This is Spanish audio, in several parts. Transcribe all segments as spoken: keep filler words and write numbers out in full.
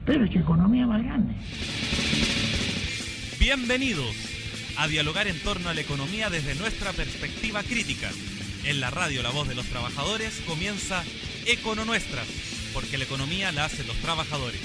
pero es que economía más grande. Bienvenidos a dialogar en torno a la economía desde nuestra perspectiva crítica. En la radio La Voz de los Trabajadores comienza Econo Nuestras, porque la economía la hacen los trabajadores.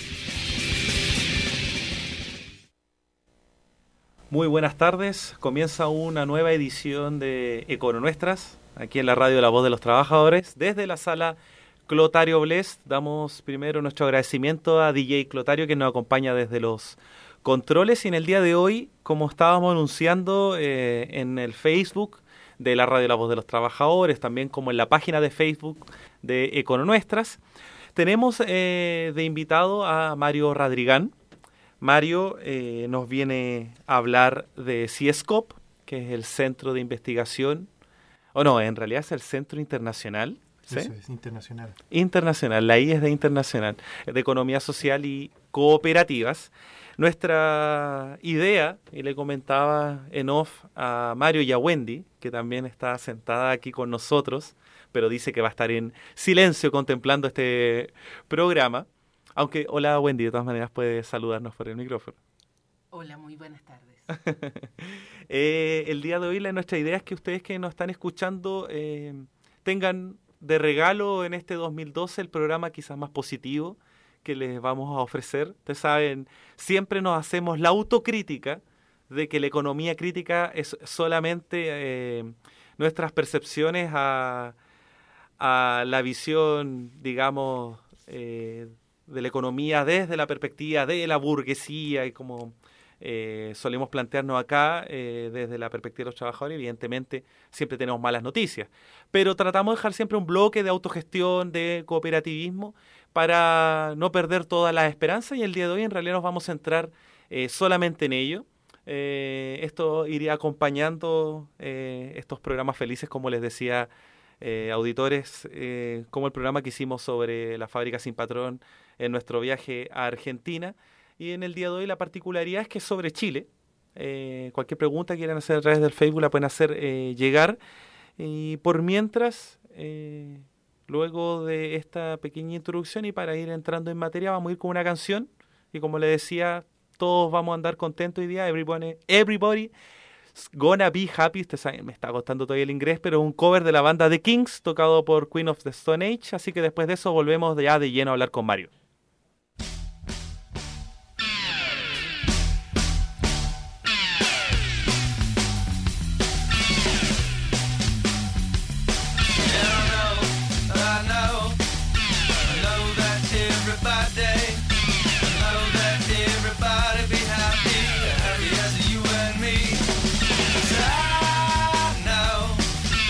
Muy buenas tardes, comienza una nueva edición de Econo Nuestras, aquí en la radio La Voz de los Trabajadores. Desde la sala Clotario Blest damos primero nuestro agradecimiento a D J Clotario, que nos acompaña desde los controles, y en el día de hoy, como estábamos anunciando eh, en el Facebook de la radio La Voz de los Trabajadores, también como en la página de Facebook de Econo Nuestras, tenemos eh, de invitado a Mario Radrigán. Mario eh, nos viene a hablar de CIESCOP, que es el Centro de Investigación, o no, en realidad es el Centro Internacional. ¿Sí? Eso es, internacional. Internacional, la I es de Internacional, de Economía Social y Cooperativas. Nuestra idea, y le comentaba en off a Mario y a Wendy, que también está sentada aquí con nosotros, pero dice que va a estar en silencio contemplando este programa. Aunque, hola Wendy, de todas maneras puede saludarnos por el micrófono. Hola, muy buenas tardes. eh, el día de hoy la, nuestra idea es que ustedes que nos están escuchando eh, tengan de regalo en este dos mil doce el programa quizás más positivo que les vamos a ofrecer. Ustedes saben, siempre nos hacemos la autocrítica de que la economía crítica es solamente eh, nuestras percepciones a, a la visión, digamos, eh, de la economía desde la perspectiva de la burguesía y como eh, solemos plantearnos acá eh, desde la perspectiva de los trabajadores. Evidentemente siempre tenemos malas noticias, pero tratamos de dejar siempre un bloque de autogestión, de cooperativismo, para no perder todas las esperanzas, y el día de hoy en realidad nos vamos a centrar eh, solamente en ello. Eh, esto iría acompañando eh, estos programas felices, como les decía, eh, auditores, eh, como el programa que hicimos sobre la fábrica sin patrón en nuestro viaje a Argentina. Y en el día de hoy la particularidad es que es sobre Chile. Eh, cualquier pregunta que quieran hacer a través del Facebook la pueden hacer eh, llegar. Y por mientras, eh, luego de esta pequeña introducción y para ir entrando en materia, vamos a ir con una canción. Y como le decía, todos vamos a andar contentos hoy día. Everybody, everybody gonna be happy. Usted sabe, me está costando todavía el inglés, pero un cover de la banda The Kings, tocado por Queen of the Stone Age. Así que después de eso volvemos ya de lleno a hablar con Mario.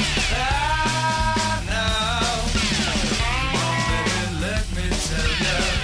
Let me tell you.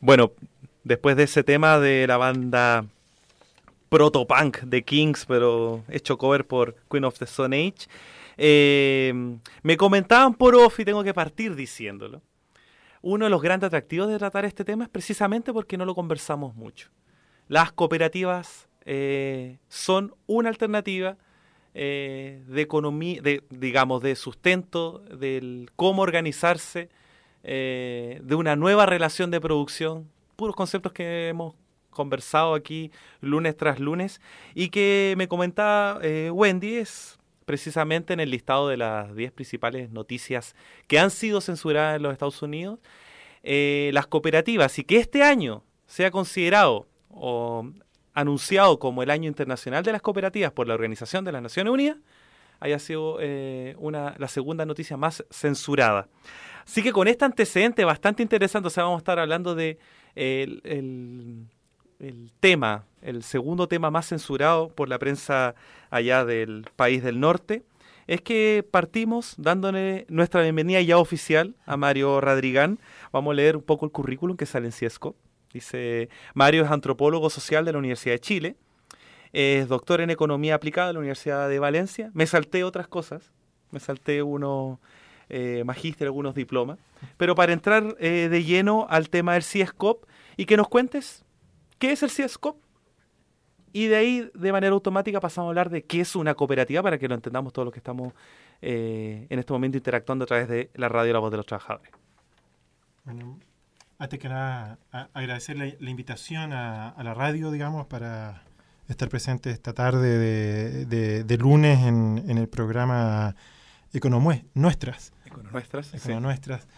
bueno, después de ese tema de la banda protopunk de Kings, pero hecho cover por Queen of the Stone Age, eh, me comentaban por off y tengo que partir diciéndolo. Uno de los grandes atractivos de tratar este tema es precisamente porque no lo conversamos mucho. Las cooperativas eh, son una alternativa eh, de economía, de, digamos, de sustento, del cómo organizarse, eh, de una nueva relación de producción, puros conceptos que hemos conversado aquí lunes tras lunes, y que me comentaba eh, Wendy, es precisamente en el listado de las diez principales noticias que han sido censuradas en los Estados Unidos, eh, las cooperativas, y que este año sea considerado o anunciado como el Año Internacional de las Cooperativas por la Organización de las Naciones Unidas, haya sido eh, una, la segunda noticia más censurada. Así que con este antecedente bastante interesante, o sea, vamos a estar hablando de eh, el, el, el tema, el segundo tema más censurado por la prensa allá del país del norte, es que partimos dándole nuestra bienvenida ya oficial a Mario Radrigán. Vamos a leer un poco el currículum que sale en Ciescop. Dice, Mario es antropólogo social de la Universidad de Chile, es doctor en Economía Aplicada de la Universidad de Valencia. Me salté otras cosas, me salté unos eh, magíster, algunos diplomas, pero para entrar eh, de lleno al tema del Ciescop y que nos cuentes qué es el Ciescop, y de ahí de manera automática pasamos a hablar de qué es una cooperativa para que lo entendamos todos los que estamos eh, en este momento interactuando a través de la radio La Voz de los Trabajadores. Bueno, antes que nada, a, agradecer la, la invitación a, a la radio, digamos, para estar presente esta tarde de, de, de lunes en, en el programa Economue, Nuestras. Econonuestras. Econonuestras. Sí.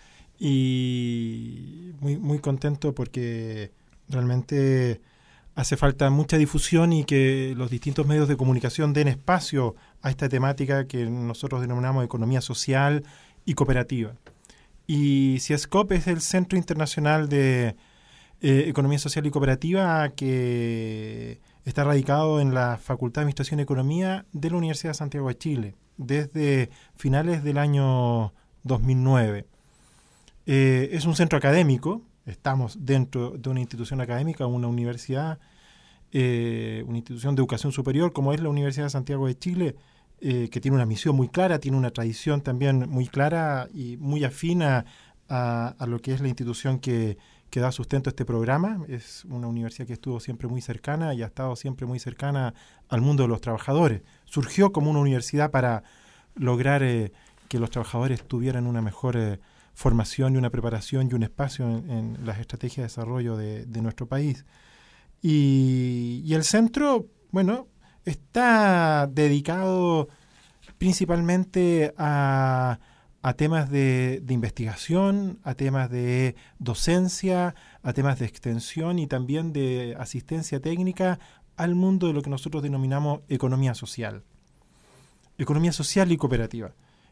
Y muy, muy contento porque realmente hace falta mucha difusión y que los distintos medios de comunicación den espacio a esta temática que nosotros denominamos economía social y cooperativa. Y Ciescop es el Centro Internacional de eh, Economía Social y Cooperativa que está radicado en la Facultad de Administración y Economía de la Universidad de Santiago de Chile desde finales del año dos mil nueve. Eh, es un centro académico, estamos dentro de una institución académica, una universidad, eh, una institución de educación superior como es la Universidad de Santiago de Chile, Eh, que tiene una misión muy clara, tiene una tradición también muy clara y muy afina a, a lo que es la institución que, que da sustento a este programa. Es una universidad que estuvo siempre muy cercana y ha estado siempre muy cercana al mundo de los trabajadores. Surgió como una universidad para lograr eh, que los trabajadores tuvieran una mejor eh, formación y una preparación y un espacio en, en las estrategias de desarrollo de, de nuestro país. Y, y el centro, bueno, está dedicado principalmente a, a temas de, de investigación, a temas de docencia, a temas de extensión y también de asistencia técnica al mundo de lo que nosotros denominamos economía social. Economía social y cooperativa.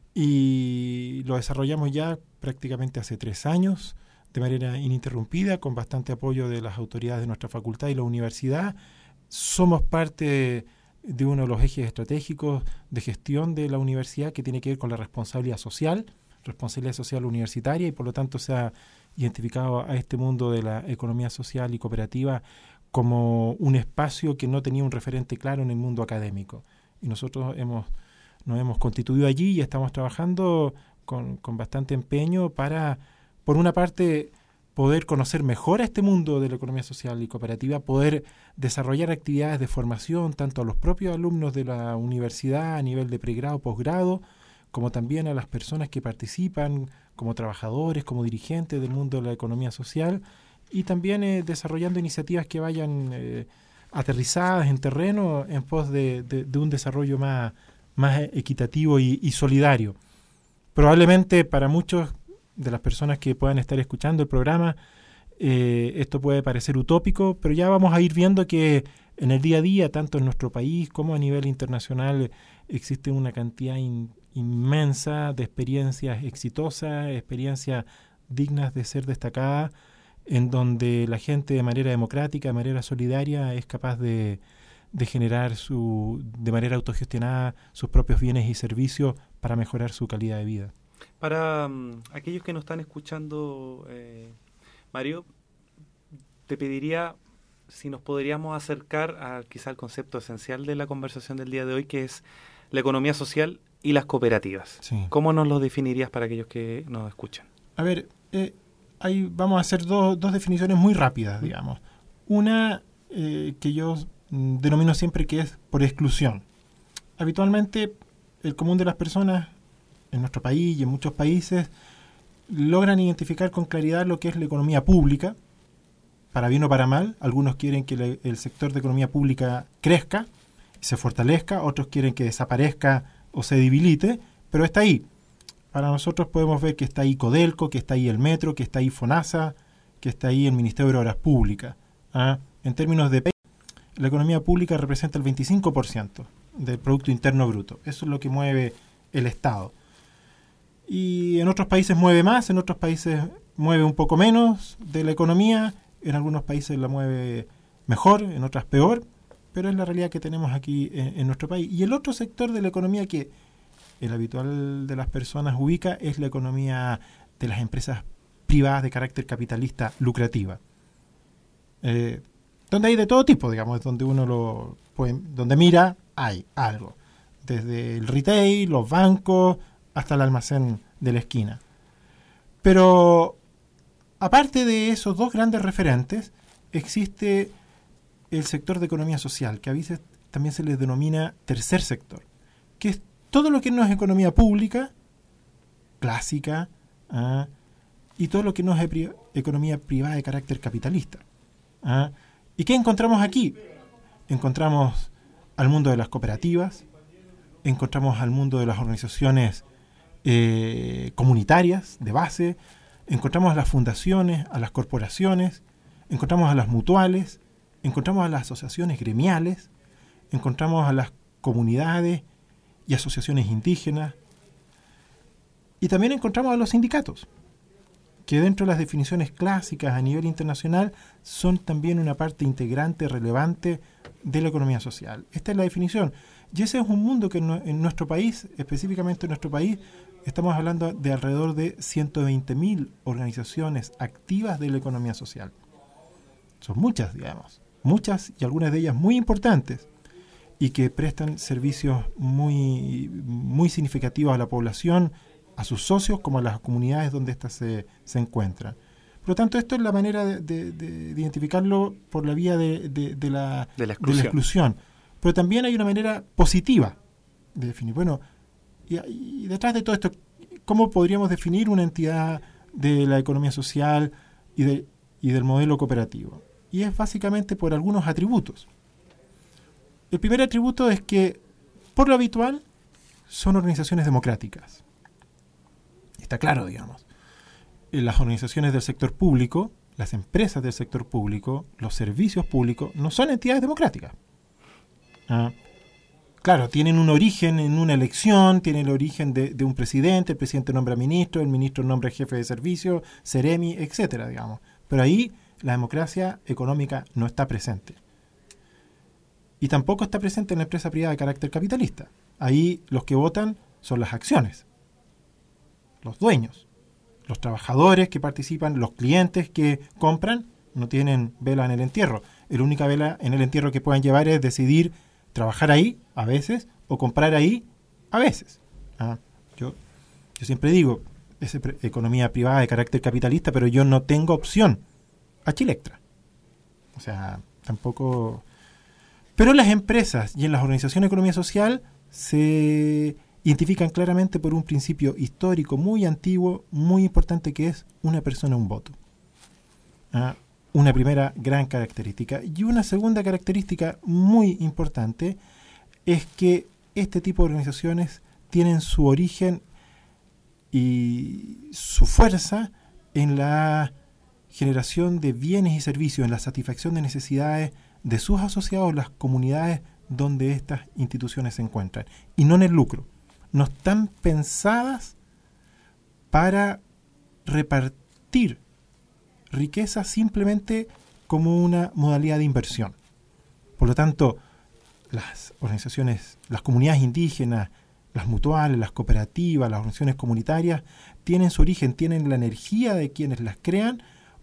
Y lo desarrollamos ya prácticamente hace tres años, de manera ininterrumpida, con bastante apoyo de las autoridades de nuestra facultad y la universidad. Somos parte de, de uno de los ejes estratégicos de gestión de la universidad que tiene que ver con la responsabilidad social, responsabilidad social universitaria, y por lo tanto se ha identificado a este mundo de la economía social y cooperativa como un espacio que no tenía un referente claro en el mundo académico. Y nosotros hemos, nos hemos constituido allí y estamos trabajando con, con bastante empeño para, por una parte, poder conocer mejor a este mundo de la economía social y cooperativa, poder desarrollar actividades de formación tanto a los propios alumnos de la universidad a nivel de pregrado, posgrado, como también a las personas que participan como trabajadores, como dirigentes del mundo de la economía social, y también eh, desarrollando iniciativas que vayan eh, aterrizadas en terreno en pos de, de, de un desarrollo más, más equitativo y, y solidario. Probablemente para muchos de las personas que puedan estar escuchando el programa, eh, esto puede parecer utópico, pero ya vamos a ir viendo que en el día a día, tanto en nuestro país como a nivel internacional, existe una cantidad in, inmensa de experiencias exitosas, experiencias dignas de ser destacadas, en donde la gente de manera democrática, de manera solidaria, es capaz de, de generar su, de manera autogestionada sus propios bienes y servicios para mejorar su calidad de vida. Para um, aquellos que nos están escuchando, eh, Mario, te pediría si nos podríamos acercar a quizá al concepto esencial de la conversación del día de hoy, que es la economía social y las cooperativas. Sí. ¿Cómo nos lo definirías para aquellos que nos escuchan? A ver, eh, ahí vamos a hacer do, dos definiciones muy rápidas, digamos. Una eh, que yo mm, denomino siempre que es por exclusión. Habitualmente, el común de las personas en nuestro país y en muchos países logran identificar con claridad lo que es la economía pública, para bien o para mal. Algunos quieren que le, el sector de economía pública crezca, se fortalezca, otros quieren que desaparezca o se debilite, pero está ahí. Para nosotros podemos ver que está ahí Codelco, que está ahí el Metro, que está ahí FONASA, que está ahí el Ministerio de Obras Públicas. ¿Ah? En términos de P I B, la economía pública representa el veinticinco por ciento del Producto Interno Bruto. Eso es lo que mueve el Estado. Y en otros países mueve más, en otros países mueve un poco menos de la economía, en algunos países la mueve mejor, en otras peor, pero es la realidad que tenemos aquí en, en nuestro país. Y el otro sector de la economía que el habitual de las personas ubica es la economía de las empresas privadas de carácter capitalista lucrativa. Eh, donde hay de todo tipo, digamos, donde uno lo puede, donde mira, hay algo. Desde el retail, los bancos, hasta el almacén de la esquina. Pero aparte de esos dos grandes referentes, existe el sector de economía social, que a veces también se les denomina tercer sector, que es todo lo que no es economía pública, clásica, ¿ah? y todo lo que no es pri- economía privada de carácter capitalista. ¿Ah? ¿Y qué encontramos aquí? Encontramos al mundo de las cooperativas, encontramos al mundo de las organizaciones eh, comunitarias de base, encontramos a las fundaciones, a las corporaciones, encontramos a las mutuales, encontramos a las asociaciones gremiales, encontramos a las comunidades y asociaciones indígenas, y también encontramos a los sindicatos, que dentro de las definiciones clásicas a nivel internacional son también una parte integrante, relevante de la economía social. Esta es la definición. Y ese es un mundo que en nuestro país, específicamente en nuestro país, estamos hablando de alrededor de ciento veinte mil organizaciones activas de la economía social. Son muchas, digamos, muchas y algunas de ellas muy importantes y que prestan servicios muy, muy significativos a la población, a sus socios como a las comunidades donde éstas se, se encuentran. Por lo tanto, esto es la manera de, de, de identificarlo por la vía de, de, de, la, de, la exclusión. de la exclusión. Pero también hay una manera positiva de definir. Bueno, y, y detrás de todo esto, ¿cómo podríamos definir una entidad de la economía social y, de, y del modelo cooperativo? Y es básicamente por algunos atributos. El primer atributo es que, por lo habitual, son organizaciones democráticas. Está claro, digamos. Las organizaciones del sector público, las empresas del sector público, los servicios públicos, no son entidades democráticas. Ah, claro, tienen un origen en una elección, tienen el origen de, de un presidente, el presidente nombra ministro, el ministro nombra jefe de servicio, Ceremi, etcétera, digamos. Pero ahí la democracia económica no está presente. Y tampoco está presente en la empresa privada de carácter capitalista. Ahí los que votan son las acciones, los dueños, los trabajadores que participan, los clientes que compran, no tienen vela en el entierro. La única vela en el entierro que pueden llevar es decidir trabajar ahí, a veces, o comprar ahí, a veces. Ah, yo, yo siempre digo, es economía privada de carácter capitalista, pero yo no tengo opción a Chilectra. O sea, tampoco... Pero en las empresas y en las organizaciones de economía social se identifican claramente por un principio histórico muy antiguo, muy importante, que es una persona, un voto. Ah, una primera gran característica. Y una segunda característica muy importante es que este tipo de organizaciones tienen su origen y su fuerza en la generación de bienes y servicios, en la satisfacción de necesidades de sus asociados, las comunidades donde estas instituciones se encuentran, y no en el lucro. No están pensadas para repartir riqueza simplemente como una modalidad de inversión. Por lo tanto, las organizaciones, las comunidades indígenas, las mutuales, las cooperativas, las organizaciones comunitarias, tienen su origen, tienen la energía de quienes las crean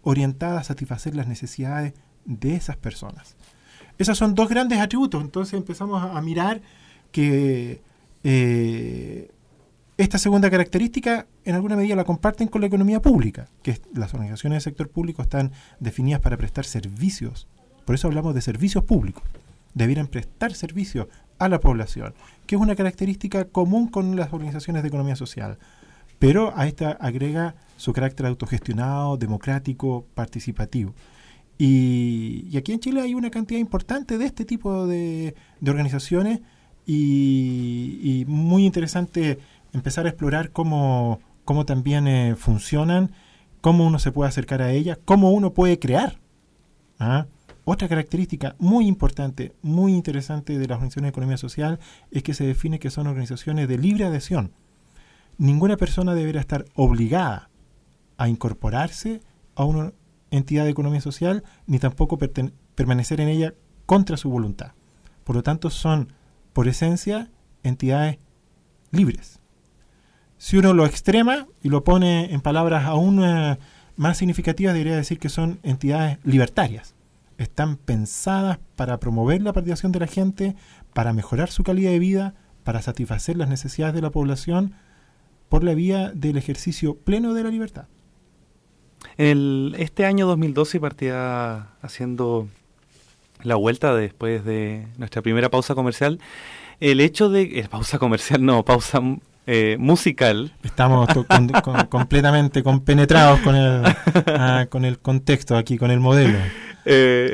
orientada a satisfacer las necesidades de esas personas. Esos son dos grandes atributos. Entonces empezamos a, a mirar que eh, esta segunda característica en alguna medida la comparten con la economía pública, que es, las organizaciones del sector público están definidas para prestar servicios. Por eso hablamos de servicios públicos. Debieran prestar servicios a la población, que es una característica común con las organizaciones de economía social. Pero a esta agrega su carácter autogestionado, democrático, participativo. Y, y aquí en Chile hay una cantidad importante de este tipo de, de organizaciones y, y muy interesante empezar a explorar cómo, cómo también eh, funcionan, cómo uno se puede acercar a ellas, cómo uno puede crear. ¿Ah? Otra característica muy importante, muy interesante de las organizaciones de economía social es que se define que son organizaciones de libre adhesión. Ninguna persona deberá estar obligada a incorporarse a una entidad de economía social, ni tampoco perten- permanecer en ella contra su voluntad. Por lo tanto, son, por esencia, entidades libres. Si uno lo extrema y lo pone en palabras aún uh, más significativas, debería decir que son entidades libertarias. Están pensadas para promover la participación de la gente, para mejorar su calidad de vida, para satisfacer las necesidades de la población por la vía del ejercicio pleno de la libertad. El, este año dos mil doce partía haciendo la vuelta después de nuestra primera pausa comercial. El hecho de... Eh, pausa comercial, no, pausa eh, musical. Estamos to- con, con, completamente compenetrados con el, ah, con el contexto aquí, con el modelo. Eh,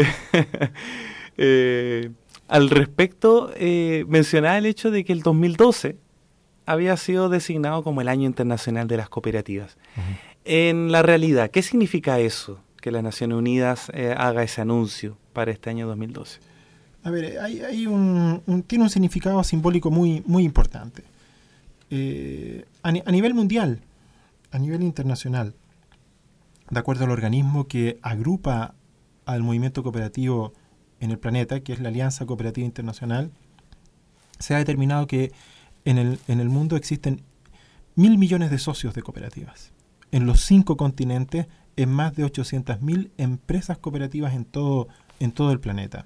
eh, al respecto, eh, mencionaba el hecho de que el dos mil doce había sido designado como el Año Internacional de las Cooperativas. Uh-huh. En la realidad, ¿qué significa eso? Que las Naciones Unidas eh, haga ese anuncio para este año dos mil doce. A ver, hay, hay un, un, tiene un significado simbólico muy, muy importante. Eh, a, a nivel mundial, a nivel internacional, de acuerdo al organismo que agrupa al movimiento cooperativo en el planeta, que es la Alianza Cooperativa Internacional, se ha determinado que en el, en el mundo existen mil millones de socios de cooperativas. En los cinco continentes, en más de ochocientas mil empresas cooperativas en todo, en todo el planeta.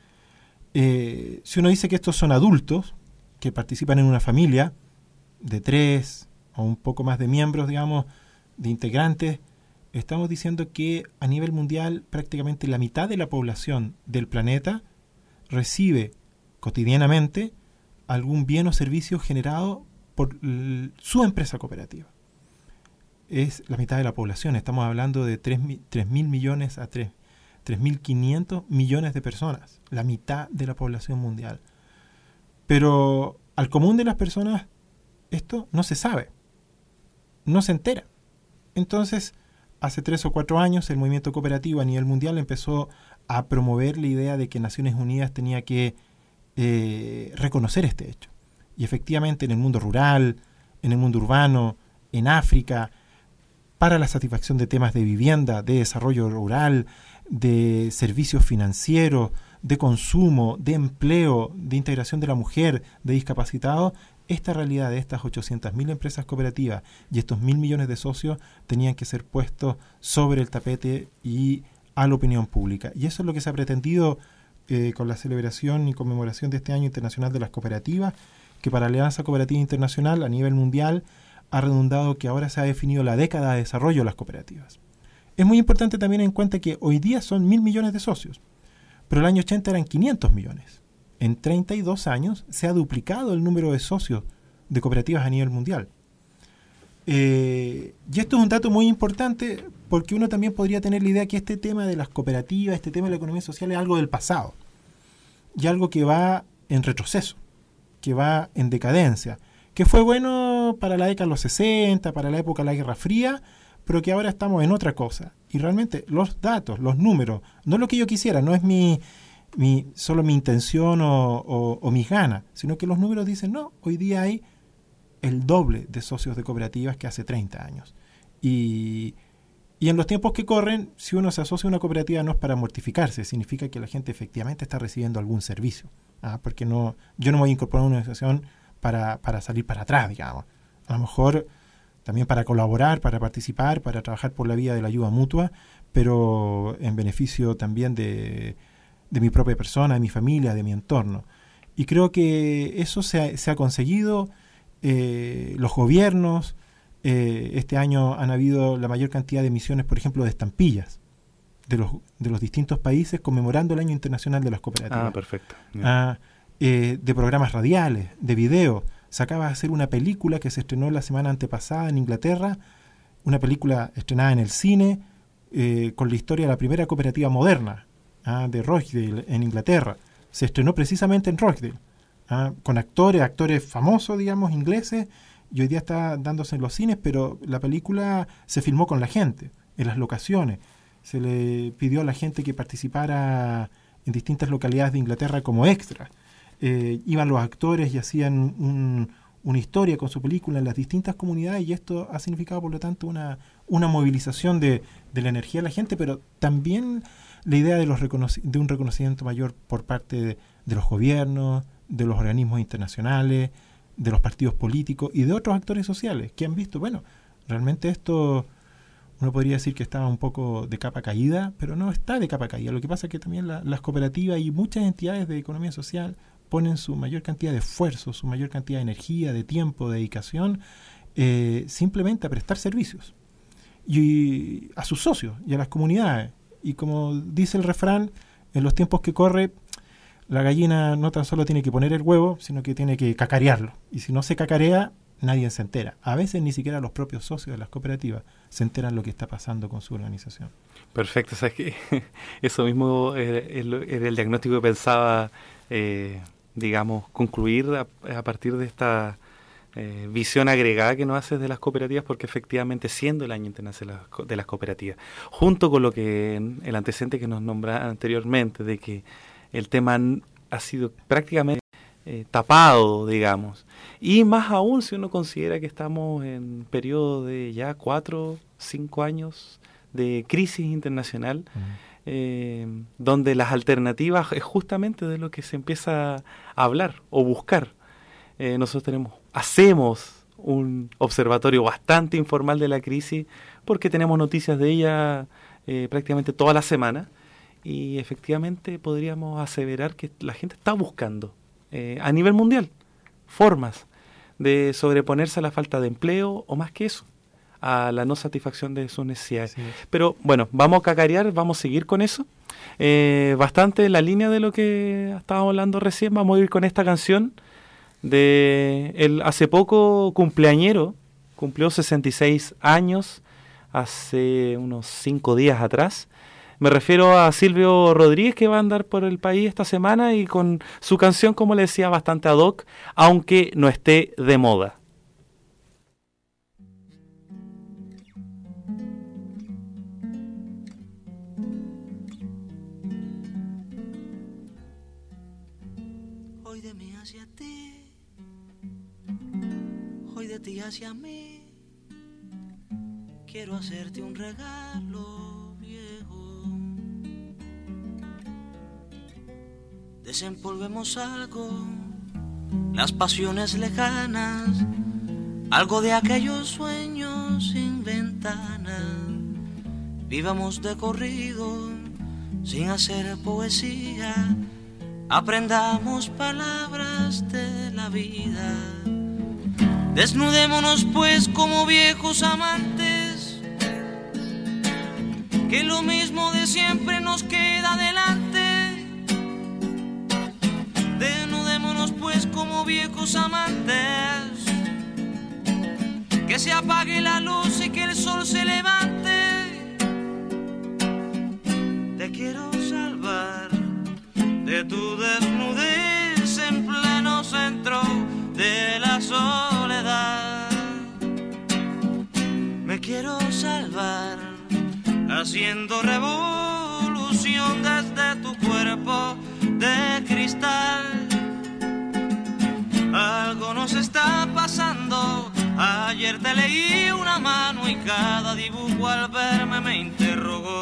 Eh, si uno dice que estos son adultos, que participan en una familia de tres o un poco más de miembros, digamos, de integrantes, estamos diciendo que a nivel mundial prácticamente la mitad de la población del planeta recibe cotidianamente algún bien o servicio generado por l- su empresa cooperativa. Es la mitad de la población. Estamos hablando de tres mil millones a tres mil quinientos millones de personas. La mitad de la población mundial. Pero al común de las personas esto no se sabe. No se entera. Entonces, hace tres o cuatro años el movimiento cooperativo a nivel mundial empezó a promover la idea de que Naciones Unidas tenía que eh, reconocer este hecho. Y efectivamente en el mundo rural, en el mundo urbano, en África, para la satisfacción de temas de vivienda, de desarrollo rural, de servicios financieros, de consumo, de empleo, de integración de la mujer, de discapacitados, esta realidad de estas ochocientas mil empresas cooperativas y estos mil millones de socios tenían que ser puestos sobre el tapete y a la opinión pública. Y eso es lo que se ha pretendido eh, con la celebración y conmemoración de este Año Internacional de las Cooperativas, que para la Alianza Cooperativa Internacional a nivel mundial ha redundado que ahora se ha definido la década de desarrollo de las cooperativas. Es muy importante también en cuenta que hoy día son mil millones de socios, pero el año ochenta eran quinientos millones. En treinta y dos años se ha duplicado el número de socios de cooperativas a nivel mundial. Eh, y esto es un dato muy importante porque uno también podría tener la idea que este tema de las cooperativas, este tema de la economía social es algo del pasado y algo que va en retroceso, que va en decadencia, que fue bueno para la década de los sesenta, para la época de la Guerra Fría, pero que ahora estamos en otra cosa. Y realmente los datos, los números, no es lo que yo quisiera, no es mi, mi solo mi intención o, o, o mis ganas, sino que los números dicen, no, hoy día hay el doble de socios de cooperativas que hace treinta años. Y, y en los tiempos que corren, si uno se asocia a una cooperativa no es para mortificarse, significa que la gente efectivamente está recibiendo algún servicio. ¿Ah? Porque no, yo no me voy a incorporar a una organización para, para salir para atrás, digamos. A lo mejor también para colaborar, para participar, para trabajar por la vía de la ayuda mutua, pero en beneficio también de, de mi propia persona, de mi familia, de mi entorno. Y creo que eso se ha, se ha conseguido. Eh, los gobiernos, eh, este año han habido la mayor cantidad de emisiones, por ejemplo, de estampillas de los, de los distintos países conmemorando el Año Internacional de las Cooperativas. Ah, perfecto. Ah, eh, de programas radiales, de video. Se acaba de hacer una película que se estrenó la semana antepasada en Inglaterra, una película estrenada en el cine eh, con la historia de la primera cooperativa moderna ah, de Rochdale en Inglaterra. Se estrenó precisamente en Rochdale, ah, con actores, actores famosos, digamos, ingleses, y hoy día está dándose en los cines, pero la película se filmó con la gente, en las locaciones. Se le pidió a la gente que participara en distintas localidades de Inglaterra como extras. Eh, iban los actores y hacían un, una historia con su película en las distintas comunidades, y esto ha significado, por lo tanto, una, una movilización de, de la energía de la gente, pero también la idea de, los reconoci- de un reconocimiento mayor por parte de, de los gobiernos, de los organismos internacionales, de los partidos políticos y de otros actores sociales que han visto, bueno, realmente esto uno podría decir que estaba un poco de capa caída, pero no está de capa caída. Lo que pasa es que también la, las cooperativas y muchas entidades de economía social ponen su mayor cantidad de esfuerzo, su mayor cantidad de energía, de tiempo, de dedicación, eh, simplemente a prestar servicios y a sus socios y a las comunidades. Y como dice el refrán, en los tiempos que corre, la gallina no tan solo tiene que poner el huevo, sino que tiene que cacarearlo. Y si no se cacarea, nadie se entera. A veces ni siquiera los propios socios de las cooperativas se enteran lo que está pasando con su organización. Perfecto, sabes que eso mismo era el, era el diagnóstico que pensaba, eh, digamos, concluir a, a partir de esta eh, visión agregada que nos haces de las cooperativas, porque efectivamente, siendo el Año Internacional de las Cooperativas, junto con lo que el antecedente que nos nombraba anteriormente, de que el tema ha sido prácticamente eh, tapado, digamos, y más aún si uno considera que estamos en periodo de ya cuatro, cinco años de crisis internacional, uh-huh. eh, donde las alternativas es justamente de lo que se empieza a hablar o buscar. Eh, nosotros tenemos, hacemos un observatorio bastante informal de la crisis, porque tenemos noticias de ella eh, prácticamente toda la semana, y efectivamente podríamos aseverar que la gente está buscando eh, a nivel mundial formas de sobreponerse a la falta de empleo, o más que eso, a la no satisfacción de sus necesidades. Sí. Pero bueno, vamos a cacarear, vamos a seguir con eso. Eh, bastante en la línea de lo que estábamos hablando recién, vamos a ir con esta canción de el hace poco cumpleañero, cumplió sesenta y seis años, hace unos cinco días atrás. Me refiero a Silvio Rodríguez, que va a andar por el país esta semana y con su canción, como le decía, bastante ad hoc, aunque no esté de moda. Hoy de mí hacia ti, hoy de ti hacia mí, quiero hacerte un regalo. Desempolvemos algo, las pasiones lejanas, algo de aquellos sueños sin ventana. Vivamos de corrido, sin hacer poesía, aprendamos palabras de la vida. Desnudémonos pues como viejos amantes, que lo mismo de siempre nos queda delante. Desnudémonos pues como viejos amantes, que se apague la luz y que el sol se levante. Te quiero salvar de tu desnudez en pleno centro de la soledad. Me quiero salvar haciendo revolución desde tu cuerpo de cristal. Algo nos está pasando. Ayer te leí una mano y cada dibujo al verme me interrogó.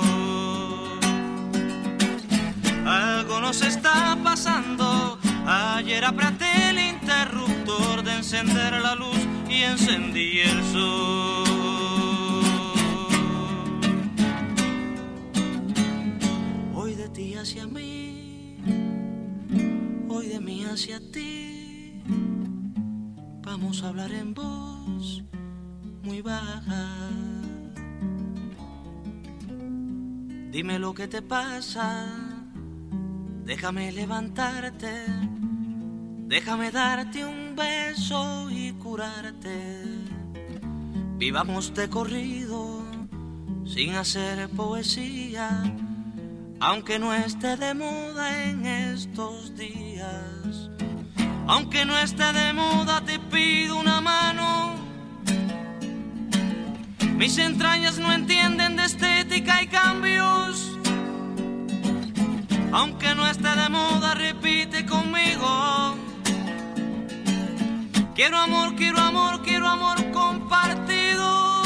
Algo nos está pasando. Ayer apreté el interruptor calor de encender la luz y encendí el sol. Hoy de ti hacia mí, hoy de mí hacia ti, vamos a hablar en voz muy baja. Dime lo que te pasa, déjame levantarte, déjame darte un beso y curarte. Vivamos de corrido, sin hacer poesía, aunque no esté de moda en estos días. Aunque no esté de moda, te pido una mano. Mis entrañas no entienden de estética y cambios. Aunque no esté de moda, repite conmigo. Quiero amor, quiero amor, quiero amor compartido.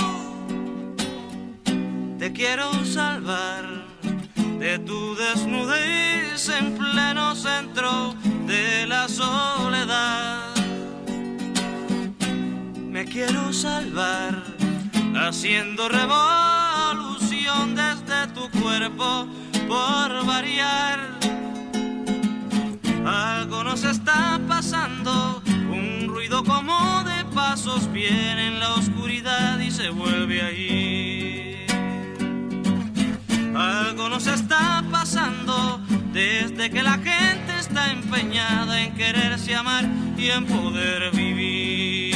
Te quiero salvar de tu desnudez en pleno centro de la soledad. Me quiero salvar haciendo revolución desde tu cuerpo por variar. Algo nos está pasando, un ruido como de pasos viene en la oscuridad y se vuelve a ir. Algo nos está pasando desde que la gente está empeñada en quererse amar y en poder vivir.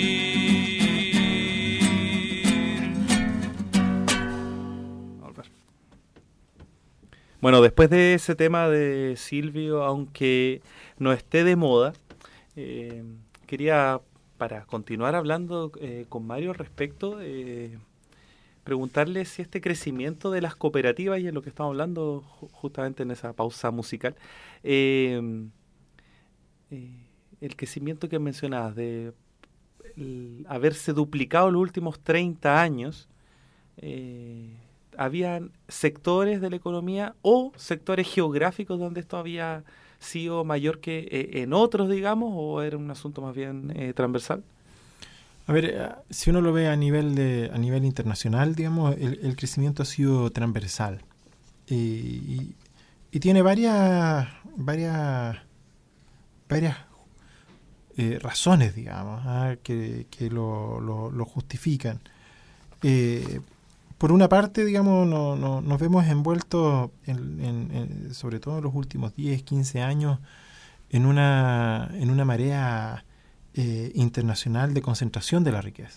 Bueno, después de ese tema de Silvio, aunque no esté de moda, eh, quería, para continuar hablando eh, con Mario al respecto, eh, preguntarle si este crecimiento de las cooperativas, y en lo que estamos hablando justamente en esa pausa musical, eh, eh, el crecimiento que mencionabas de el haberse duplicado en los últimos treinta años, eh, ¿habían sectores de la economía o sectores geográficos donde esto había sido mayor que eh, en otros, digamos, o era un asunto más bien eh, transversal? A ver, si uno lo ve a nivel de a nivel internacional, digamos, el, el crecimiento ha sido transversal y, y, y tiene varias varias varias eh, razones, digamos, ¿eh? que, que lo, lo, lo justifican. Eh, por una parte, digamos, no, no, nos vemos envueltos, en, en, en, sobre todo en los últimos diez, quince años, en una en una marea Eh, internacional de concentración de la riqueza.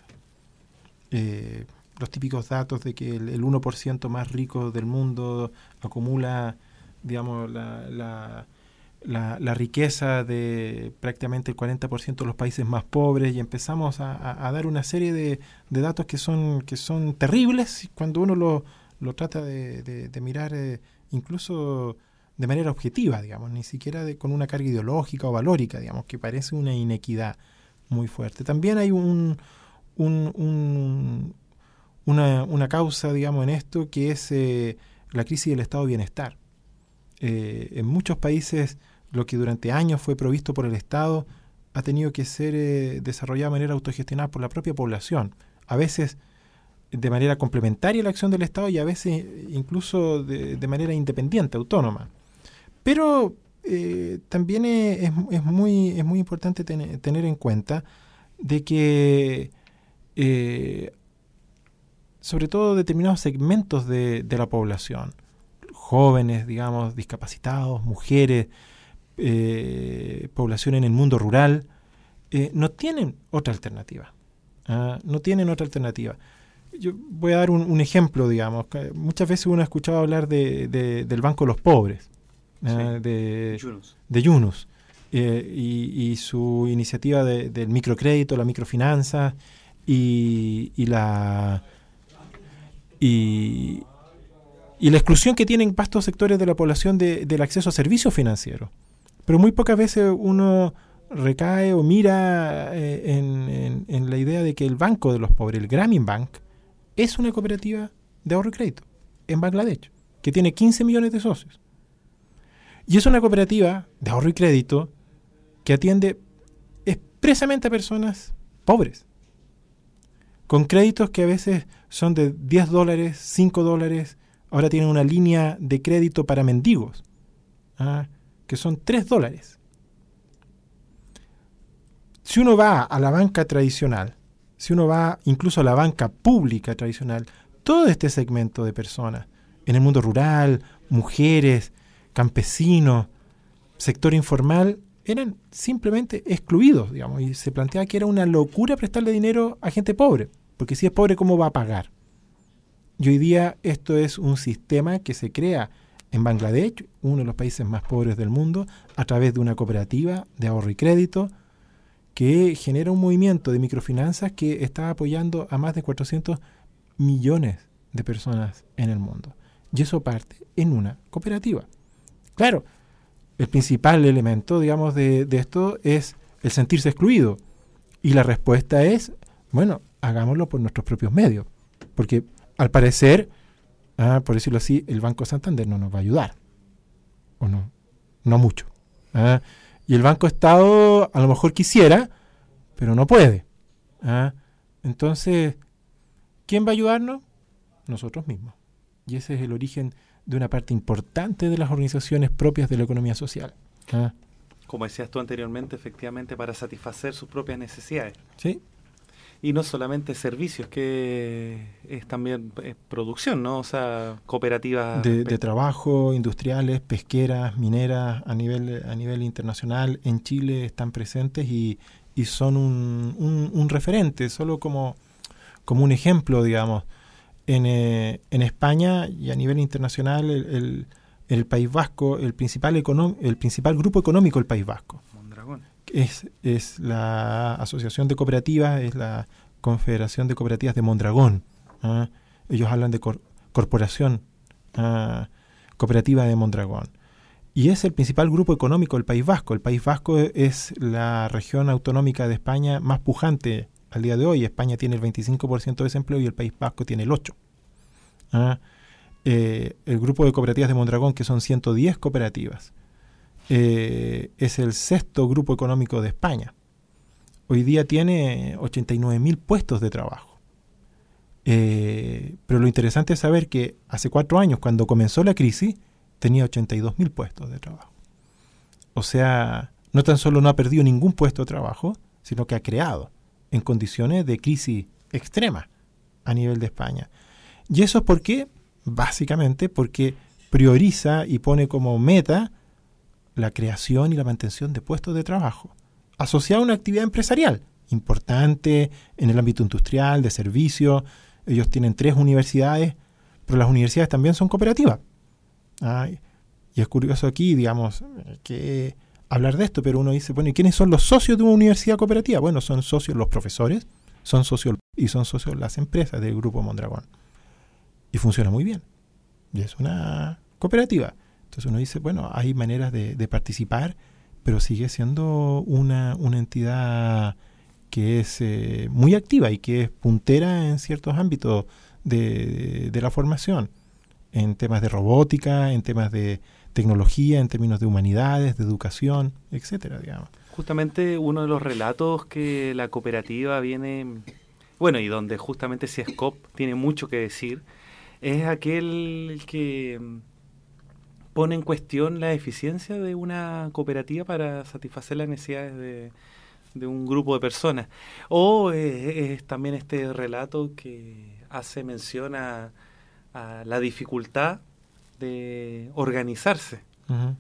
Eh, los típicos datos de que el, el uno por ciento más rico del mundo acumula, digamos, la, la, la, la riqueza de prácticamente el cuarenta por ciento de los países más pobres, y empezamos a, a, a dar una serie de, de datos que son, que son terribles cuando uno lo, lo trata de, de, de mirar eh, incluso de manera objetiva, digamos, ni siquiera de, con una carga ideológica o valórica, digamos, que parece una inequidad muy fuerte. También hay un, un, un una, una causa, digamos, en esto, que es eh, la crisis del estado de bienestar. Eh, en muchos países, lo que durante años fue provisto por el Estado ha tenido que ser eh, desarrollado de manera autogestionada por la propia población, a veces de manera complementaria a la acción del Estado y a veces incluso de, de manera independiente, autónoma. Pero eh, también es, es, muy, es muy importante ten, tener en cuenta de que eh, sobre todo determinados segmentos de, de la población, jóvenes, digamos, discapacitados, mujeres, eh, población en el mundo rural, eh, no tienen otra alternativa. ¿ah? No tienen otra alternativa. Yo voy a dar un, un ejemplo, digamos. Muchas veces uno ha escuchado hablar de, de, del Banco de los Pobres, sí, uh, de, Yunus. de Yunus, eh, y, y su iniciativa de, del microcrédito, la microfinanza y, y la y, y la exclusión que tienen vastos sectores de la población de, del acceso a servicios financieros. Pero muy pocas veces uno recae o mira eh, en, en, en la idea de que el Banco de los Pobres, el Grameen Bank, es una cooperativa de ahorro y crédito en Bangladesh, que tiene quince millones de socios. Y es una cooperativa de ahorro y crédito que atiende expresamente a personas pobres, con créditos que a veces son de diez dólares, cinco dólares, ahora tienen una línea de crédito para mendigos, ¿ah? que son tres dólares. Si uno va a la banca tradicional, si uno va incluso a la banca pública tradicional, todo este segmento de personas, en el mundo rural, mujeres, campesinos, sector informal, eran simplemente excluidos, digamos, y se planteaba que era una locura prestarle dinero a gente pobre, porque si es pobre, ¿cómo va a pagar? Y hoy día esto es un sistema que se crea en Bangladesh, uno de los países más pobres del mundo, a través de una cooperativa de ahorro y crédito, que genera un movimiento de microfinanzas que está apoyando a más de cuatrocientos millones de personas en el mundo. Y eso parte en una cooperativa. Claro, el principal elemento, digamos, de, de esto es el sentirse excluido. Y la respuesta es, bueno, hagámoslo por nuestros propios medios. Porque, al parecer, ah, por decirlo así, el Banco Santander no nos va a ayudar. O no, no mucho. Ah, y el Banco Estado a lo mejor quisiera, pero no puede. Ah, entonces, ¿quién va a ayudarnos? Nosotros mismos. Y ese es el origen de una parte importante de las organizaciones propias de la economía social. ¿Ah? Como decías tú anteriormente, efectivamente para satisfacer sus propias necesidades. Sí. Y no solamente servicios, que es también es producción, ¿no? O sea, cooperativas... De, de trabajo, industriales, pesqueras, mineras, a nivel a nivel internacional, en Chile están presentes y, y son un, un, un referente, solo como, como un ejemplo, digamos. En, eh, en España y a nivel internacional, el, el, el País Vasco, el principal, econom- el principal grupo económico del País Vasco, Mondragón. Es, es la Asociación de Cooperativas, es la Confederación de Cooperativas de Mondragón. ¿Ah? Ellos hablan de cor- corporación ¿ah? cooperativa de Mondragón. Y es el principal grupo económico del País Vasco. El País Vasco es la región autonómica de España más pujante al día de hoy. España tiene el veinticinco por ciento de desempleo y el País Vasco tiene el ocho por ciento. ¿Ah? Eh, el grupo de cooperativas de Mondragón, que son ciento diez cooperativas, eh, es el sexto grupo económico de España. Hoy día tiene ochenta y nueve mil puestos de trabajo. Eh, pero lo interesante es saber que hace cuatro años, cuando comenzó la crisis, tenía ochenta y dos mil puestos de trabajo. O sea, no tan solo no ha perdido ningún puesto de trabajo, sino que ha creado en condiciones de crisis extrema a nivel de España. ¿Y eso es por qué? Básicamente porque prioriza y pone como meta la creación y la mantención de puestos de trabajo, asociado a una actividad empresarial importante en el ámbito industrial, de servicios. Ellos tienen tres universidades, pero las universidades también son cooperativas. Ay, y es curioso aquí, digamos, que hablar de esto, pero uno dice, bueno, ¿y quiénes son los socios de una universidad cooperativa? Bueno, son socios los profesores, son socios y son socios las empresas del Grupo Mondragón. Y funciona muy bien. Y es una cooperativa. Entonces uno dice, bueno, hay maneras de, de participar, pero sigue siendo una, una entidad que es eh, muy activa y que es puntera en ciertos ámbitos de, de la formación, en temas de robótica, en temas de tecnología, en términos de humanidades, de educación, etcétera, digamos. Justamente uno de los relatos que la cooperativa viene, bueno, y donde justamente CIESCOP tiene mucho que decir, es aquel que pone en cuestión la eficiencia de una cooperativa para satisfacer las necesidades de, de un grupo de personas. O es, es también este relato que hace mención a, a la dificultad de organizarse. Uh-huh.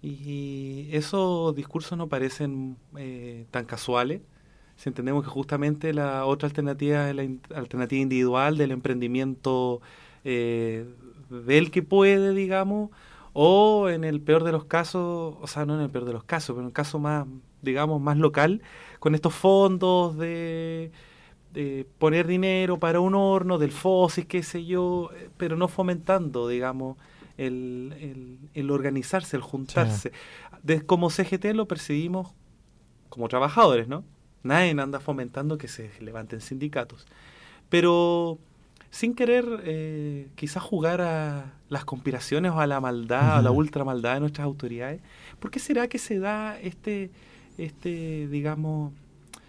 Y esos discursos no parecen eh, tan casuales. Si entendemos que justamente la otra alternativa es la in- alternativa individual del emprendimiento eh, del que puede, digamos, o en el peor de los casos, o sea, no en el peor de los casos, pero en el caso más, digamos, más local, con estos fondos de, de poner dinero para un horno, del FOSIS, qué sé yo, pero no fomentando, digamos, el, el, el organizarse, el juntarse. Sí. De, como C G T lo percibimos como trabajadores, ¿no? Nadie anda fomentando que se levanten sindicatos. Pero sin querer eh, quizás jugar a las conspiraciones o a la maldad, uh-huh. a la ultramaldad de nuestras autoridades, ¿por qué será que se da este, este digamos,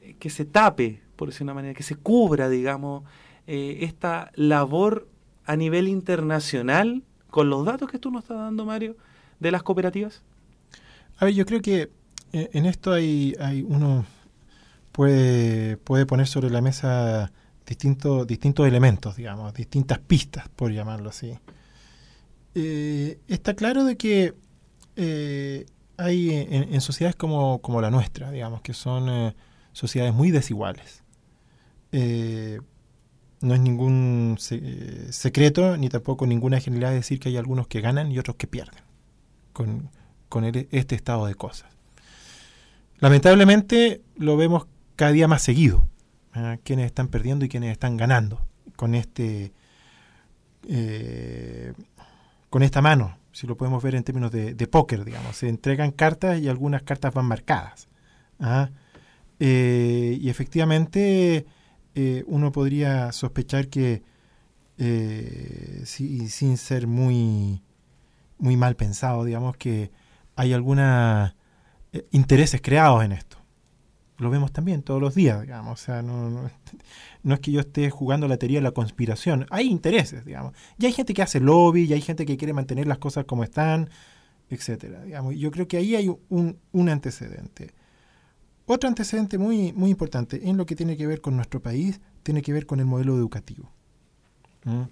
que se tape, por decir una manera, que se cubra, digamos, eh, esta labor a nivel internacional con los datos que tú nos estás dando, Mario, de las cooperativas? A ver, yo creo que eh, en esto hay, hay uno puede, puede poner sobre la mesa distintos distintos elementos, digamos, distintas pistas, por llamarlo así. Eh, está claro de que eh, hay en, en sociedades como, como la nuestra, digamos, que son eh, sociedades muy desiguales. Eh, no es ningún se, eh, secreto, ni tampoco ninguna generalidad decir que hay algunos que ganan y otros que pierden con, con el, este estado de cosas. Lamentablemente lo vemos cada día más seguido, ¿eh? Quienes están perdiendo y quienes están ganando con este eh, con esta mano, si lo podemos ver en términos de, de póker, digamos. Se entregan cartas y algunas cartas van marcadas. ¿Ah? Eh, y efectivamente eh, uno podría sospechar que, eh, si, sin ser muy, muy mal pensado, digamos, que hay algunos eh, intereses creados en esto. Lo vemos también todos los días, digamos. O sea, no, no, no es que yo esté jugando la teoría de la conspiración. Hay intereses, digamos. Y hay gente que hace lobby, y hay gente que quiere mantener las cosas como están, etcétera. Digamos. Yo creo que ahí hay un, un antecedente. Otro antecedente muy, muy importante en lo que tiene que ver con nuestro país, tiene que ver con el modelo educativo. ¿Mm?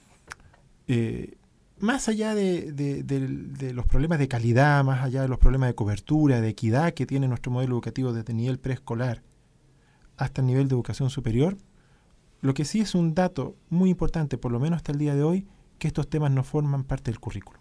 Eh, más allá de, de, de, de los problemas de calidad, más allá de los problemas de cobertura, de equidad que tiene nuestro modelo educativo desde el nivel preescolar hasta el nivel de educación superior, lo que sí es un dato muy importante, por lo menos hasta el día de hoy, que estos temas no forman parte del currículo.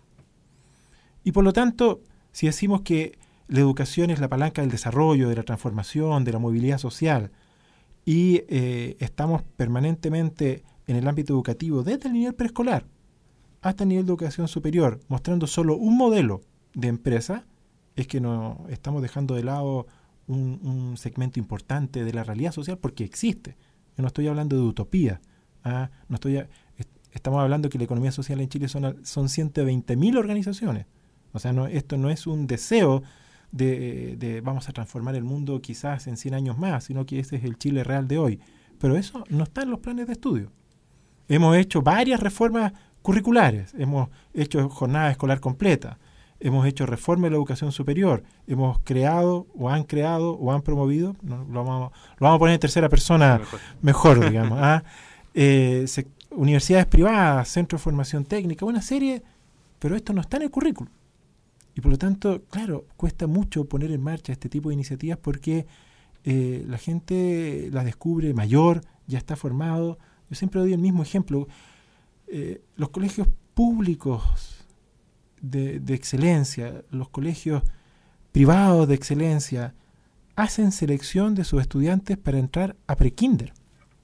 Y por lo tanto, si decimos que la educación es la palanca del desarrollo, de la transformación, de la movilidad social, y eh, estamos permanentemente en el ámbito educativo desde el nivel preescolar hasta el nivel de educación superior, mostrando solo un modelo de empresa, es que no estamos dejando de lado un, un segmento importante de la realidad social, porque existe. Yo no estoy hablando de utopía. ¿ah? No estoy a, est- estamos hablando que la economía social en Chile son, son ciento veinte mil organizaciones. O sea, no, esto no es un deseo de, de vamos a transformar el mundo quizás en cien años más, sino que ese es el Chile real de hoy. Pero eso no está en los planes de estudio. Hemos hecho varias reformas curriculares, hemos hecho jornada escolar completa, hemos hecho reforma de la educación superior, hemos creado o han creado o han promovido, no, lo, vamos, lo vamos a poner en tercera persona mejor, mejor digamos, ¿ah? eh, se, universidades privadas, centros de formación técnica, una serie, pero esto no está en el currículo. Y por lo tanto, claro, cuesta mucho poner en marcha este tipo de iniciativas porque eh, la gente las descubre mayor, ya está formado. Yo siempre doy el mismo ejemplo. Eh, los colegios públicos de, de excelencia, los colegios privados de excelencia, hacen selección de sus estudiantes para entrar a prekinder.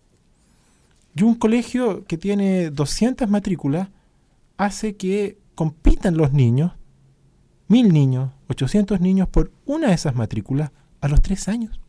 Y un colegio que tiene doscientas matrículas hace que compitan los niños, mil niños, ochocientos niños por una de esas matrículas a los tres años.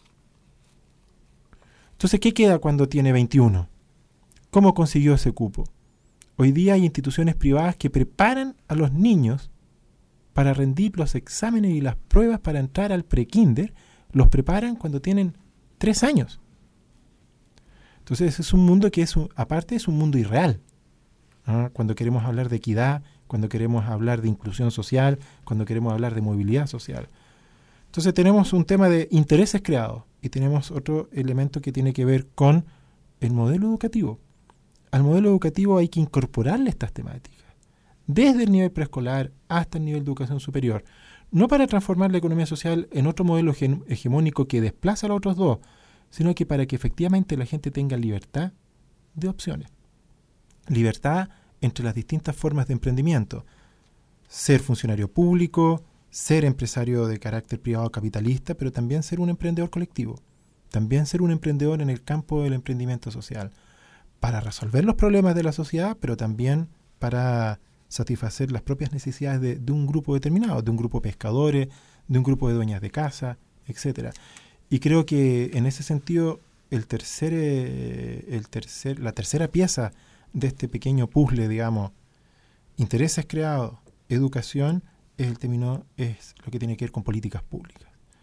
Entonces, ¿qué queda cuando tiene veintiuno? ¿Cómo consiguió ese cupo? Hoy día hay instituciones privadas que preparan a los niños para rendir los exámenes y las pruebas para entrar al prekinder, los preparan cuando tienen tres años. Entonces es un mundo que es, un, aparte es un mundo irreal. ¿Ah? Cuando queremos hablar de equidad, cuando queremos hablar de inclusión social, cuando queremos hablar de movilidad social. Entonces tenemos un tema de intereses creados y tenemos otro elemento que tiene que ver con el modelo educativo. Al modelo educativo hay que incorporarle estas temáticas, desde el nivel preescolar hasta el nivel de educación superior, no para transformar la economía social en otro modelo hege- hegemónico que desplaza a los otros dos, sino que para que efectivamente la gente tenga libertad de opciones. Libertad entre las distintas formas de emprendimiento. Ser funcionario público, ser empresario de carácter privado capitalista, pero también ser un emprendedor colectivo. También ser un emprendedor en el campo del emprendimiento social. Para resolver los problemas de la sociedad, pero también para satisfacer las propias necesidades de, de un grupo determinado, de un grupo de pescadores, de un grupo de dueñas de casa, etcétera. Y creo que en ese sentido el tercer, eh, el tercer, la tercera pieza de este pequeño puzzle, digamos, intereses creados, educación, es el término, es lo que tiene que ver con políticas públicas.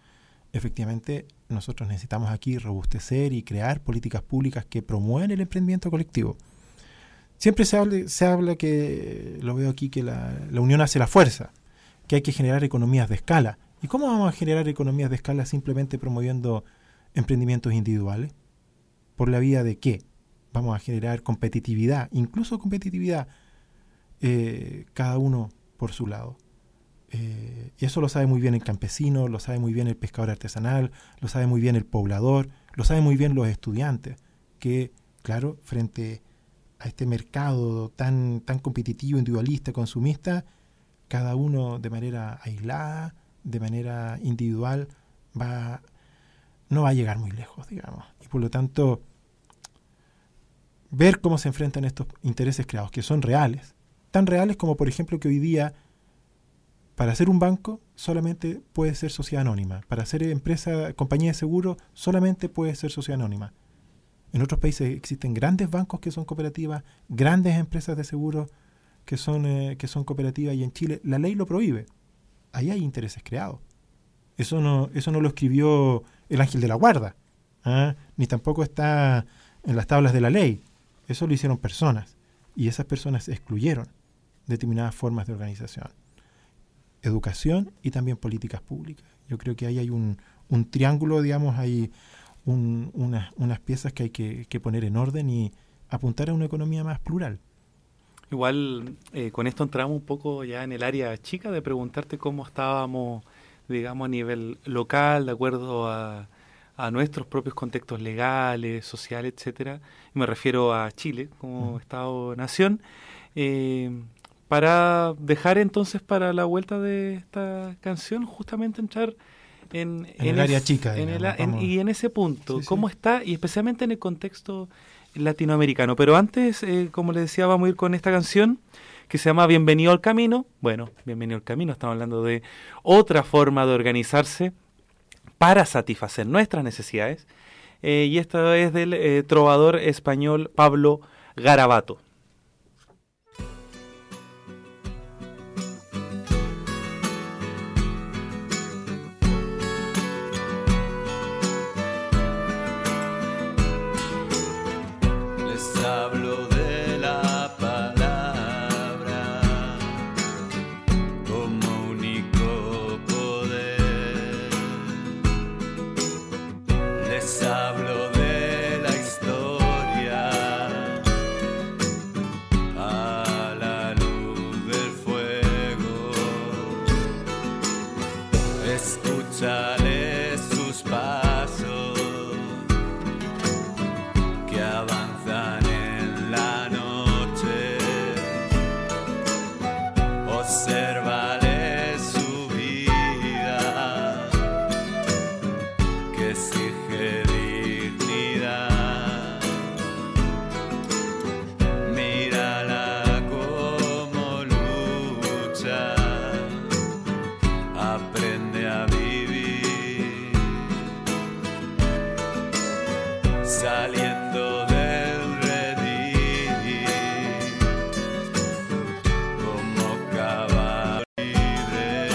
efectivamente nosotros necesitamos aquí robustecer y crear políticas públicas que promuevan el emprendimiento colectivo. Siempre se habla, se habla que, lo veo aquí, que la, la unión hace la fuerza, que hay que generar economías de escala. ¿Y cómo vamos a generar economías de escala simplemente promoviendo emprendimientos individuales? ¿Por la vía de qué? Vamos a generar competitividad, incluso competitividad, eh, cada uno por su lado. Eh, y eso lo sabe muy bien el campesino, lo sabe muy bien el pescador artesanal, lo sabe muy bien el poblador, lo saben muy bien los estudiantes, que, claro, frente a este mercado tan, tan competitivo, individualista, consumista, cada uno de manera aislada, de manera individual, va no va a llegar muy lejos, digamos. Y por lo tanto, ver cómo se enfrentan estos intereses creados, que son reales, tan reales como, por ejemplo, que hoy día, para ser un banco, solamente puede ser sociedad anónima. Para ser empresa, compañía de seguro, solamente puede ser sociedad anónima. En otros países existen grandes bancos que son cooperativas, grandes empresas de seguros que son, eh, que son cooperativas, y en Chile la ley lo prohíbe. Ahí hay intereses creados. Eso no, eso no lo escribió el ángel de la guarda, ¿eh? Ni tampoco está en las tablas de la ley. Eso lo hicieron personas, y esas personas excluyeron determinadas formas de organización. Educación y también políticas públicas. Yo creo que ahí hay un, un triángulo, digamos, hay un, unas, unas piezas que hay que, que poner en orden y apuntar a una economía más plural. Igual, eh, con esto entramos un poco ya en el área chica de preguntarte cómo estábamos, digamos, a nivel local, de acuerdo a, a nuestros propios contextos legales, sociales, etcétera. Me refiero a Chile como uh-huh. Estado-nación. Eh, para dejar entonces para la vuelta de esta canción justamente entrar en, en, en el área chica. En digamos, el, en, y en ese punto, sí, cómo sí. está, y especialmente en el contexto latinoamericano. Pero antes, eh, como les decía, vamos a ir con esta canción que se llama Bienvenido al Camino. Bueno, Bienvenido al Camino, estamos hablando de otra forma de organizarse para satisfacer nuestras necesidades. Eh, y esta es del eh, trovador español Pablo Garabato. Hablo de la palabra como único poder. Les hablo de la historia a la luz del fuego. Escúchale sus pasos que avanzan en la noche. Obsérvale su vida que exige dignidad. Mírala como lucha, aprende a vivir saliendo del redil como caballo libre.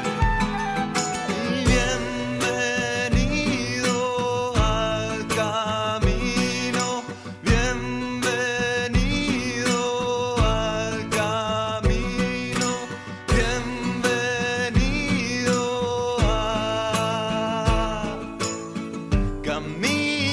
Bienvenido al camino, bienvenido al camino, bienvenido al camino.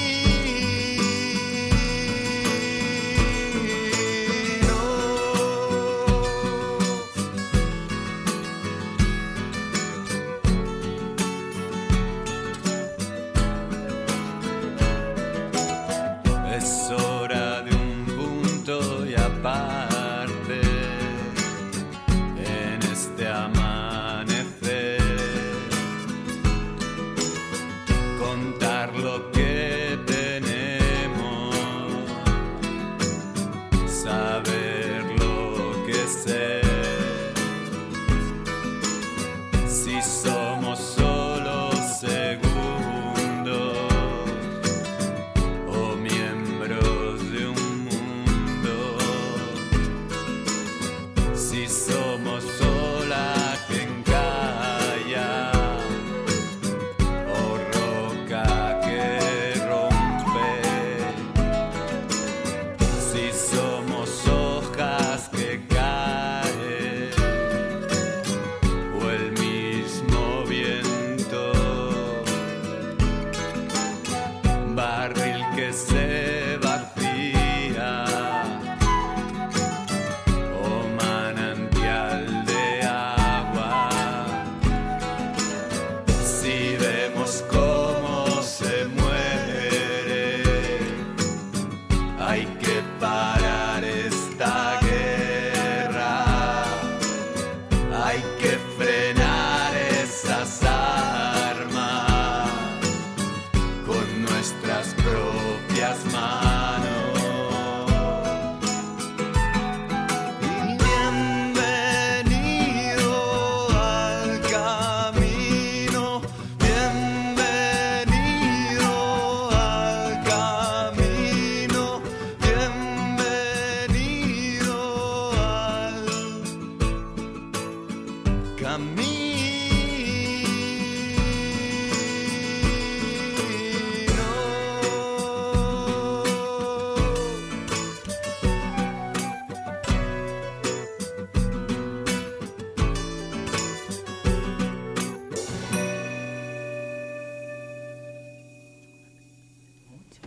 Es hora de un punto y aparte en este amanecer. Contar lo que tenemos, saber lo que sé. Si somos solo segundos o miembros de un mundo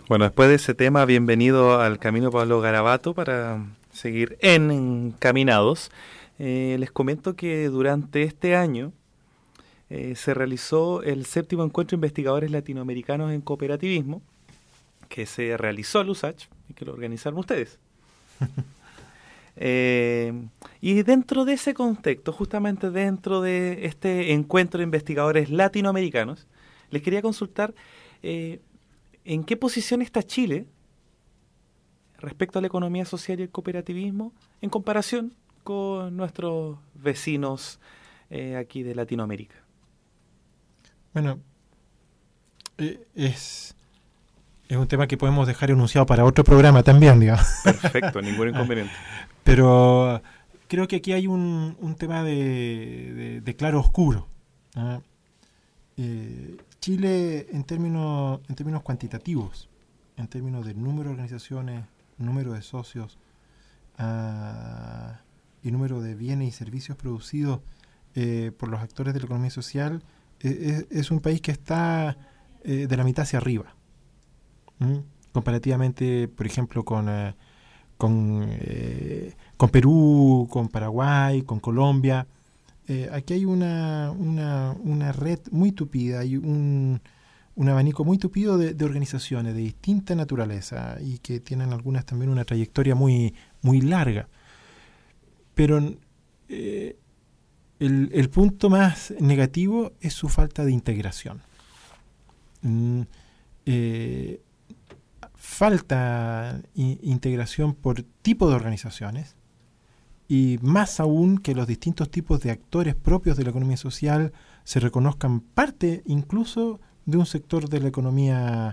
Bueno, después de ese tema, bienvenido al Camino Pablo Garabato para seguir en Encaminados. Eh, les comento que durante este año eh, se realizó el séptimo encuentro de investigadores latinoamericanos en cooperativismo, que se realizó al U S A C H y que lo organizaron ustedes. eh, y dentro de ese contexto, justamente dentro de este encuentro de investigadores latinoamericanos, les quería consultar eh, en qué posición está Chile respecto a la economía social y el cooperativismo en comparación con nuestros vecinos eh, aquí de Latinoamérica. Bueno, eh, es, es un tema que podemos dejar enunciado para otro programa también, digamos. Perfecto, ningún inconveniente. Pero creo que aquí hay un, un tema de, de, de claro oscuro. ¿Ah? Eh, Chile, en términos, en términos cuantitativos, en términos del número de organizaciones, número de socios uh, y número de bienes y servicios producidos eh, por los actores de la economía social, eh, es, es un país que está eh, de la mitad hacia arriba. ¿Mm? Comparativamente, por ejemplo, con, eh, con, eh, con Perú, con Paraguay, con Colombia. Eh, aquí hay una, una, una red muy tupida, hay un, un abanico muy tupido de, de organizaciones de distinta naturaleza y que tienen algunas también una trayectoria muy, muy larga. Pero eh, el, el punto más negativo es su falta de integración. Mm, eh, falta i- integración por tipo de organizaciones, y más aún que los distintos tipos de actores propios de la economía social se reconozcan parte incluso de un sector de la economía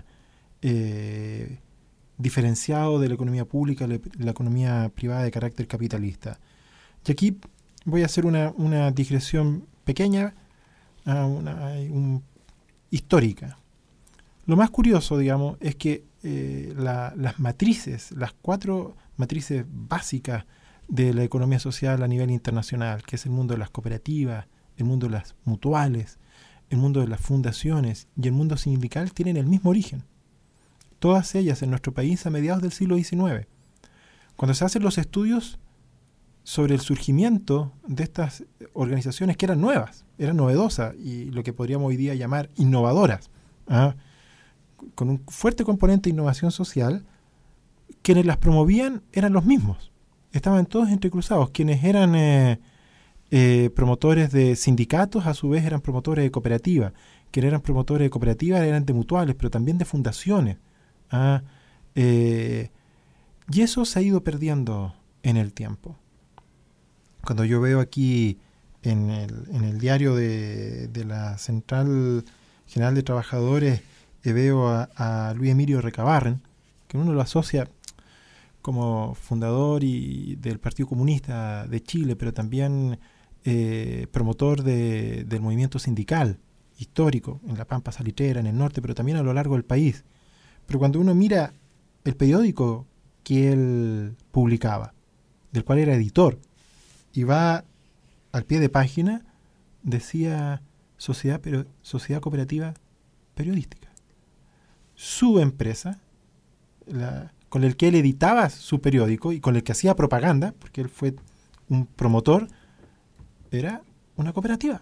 eh, diferenciado de la economía pública, la, la economía privada de carácter capitalista. Y aquí voy a hacer una, una digresión pequeña, uh, una, un, histórica. Lo más curioso, digamos, es que eh, la, las matrices, las cuatro matrices básicas de la economía social a nivel internacional, que es el mundo de las cooperativas, el mundo de las mutuales, el mundo de las fundaciones y el mundo sindical, tienen el mismo origen. Todas ellas en nuestro país a mediados del siglo diecinueve. Cuando se hacen los estudios sobre el surgimiento de estas organizaciones que eran nuevas, eran novedosas y lo que podríamos hoy día llamar innovadoras, ¿ah? Con un fuerte componente de innovación social, quienes las promovían eran los mismos. Estaban todos entrecruzados. Quienes eran eh, eh, promotores de sindicatos, a su vez eran promotores de cooperativas. Quienes eran promotores de cooperativas eran de mutuales, pero también de fundaciones. ¿Ah? Eh, y eso se ha ido perdiendo en el tiempo. Cuando yo veo aquí en el, en el diario de, de la Central General de Trabajadores, eh, veo a, a Luis Emilio Recabarren, que uno lo asocia como fundador y del Partido Comunista de Chile, pero también eh, promotor de, del movimiento sindical histórico en la Pampa Salitrera, en el norte, pero también a lo largo del país. Pero cuando uno mira el periódico que él publicaba, del cual era editor, y va al pie de página, decía Sociedad, pero, Sociedad Cooperativa Periodística. Su empresa, la con el que él editaba su periódico y con el que hacía propaganda, porque él fue un promotor, era una cooperativa.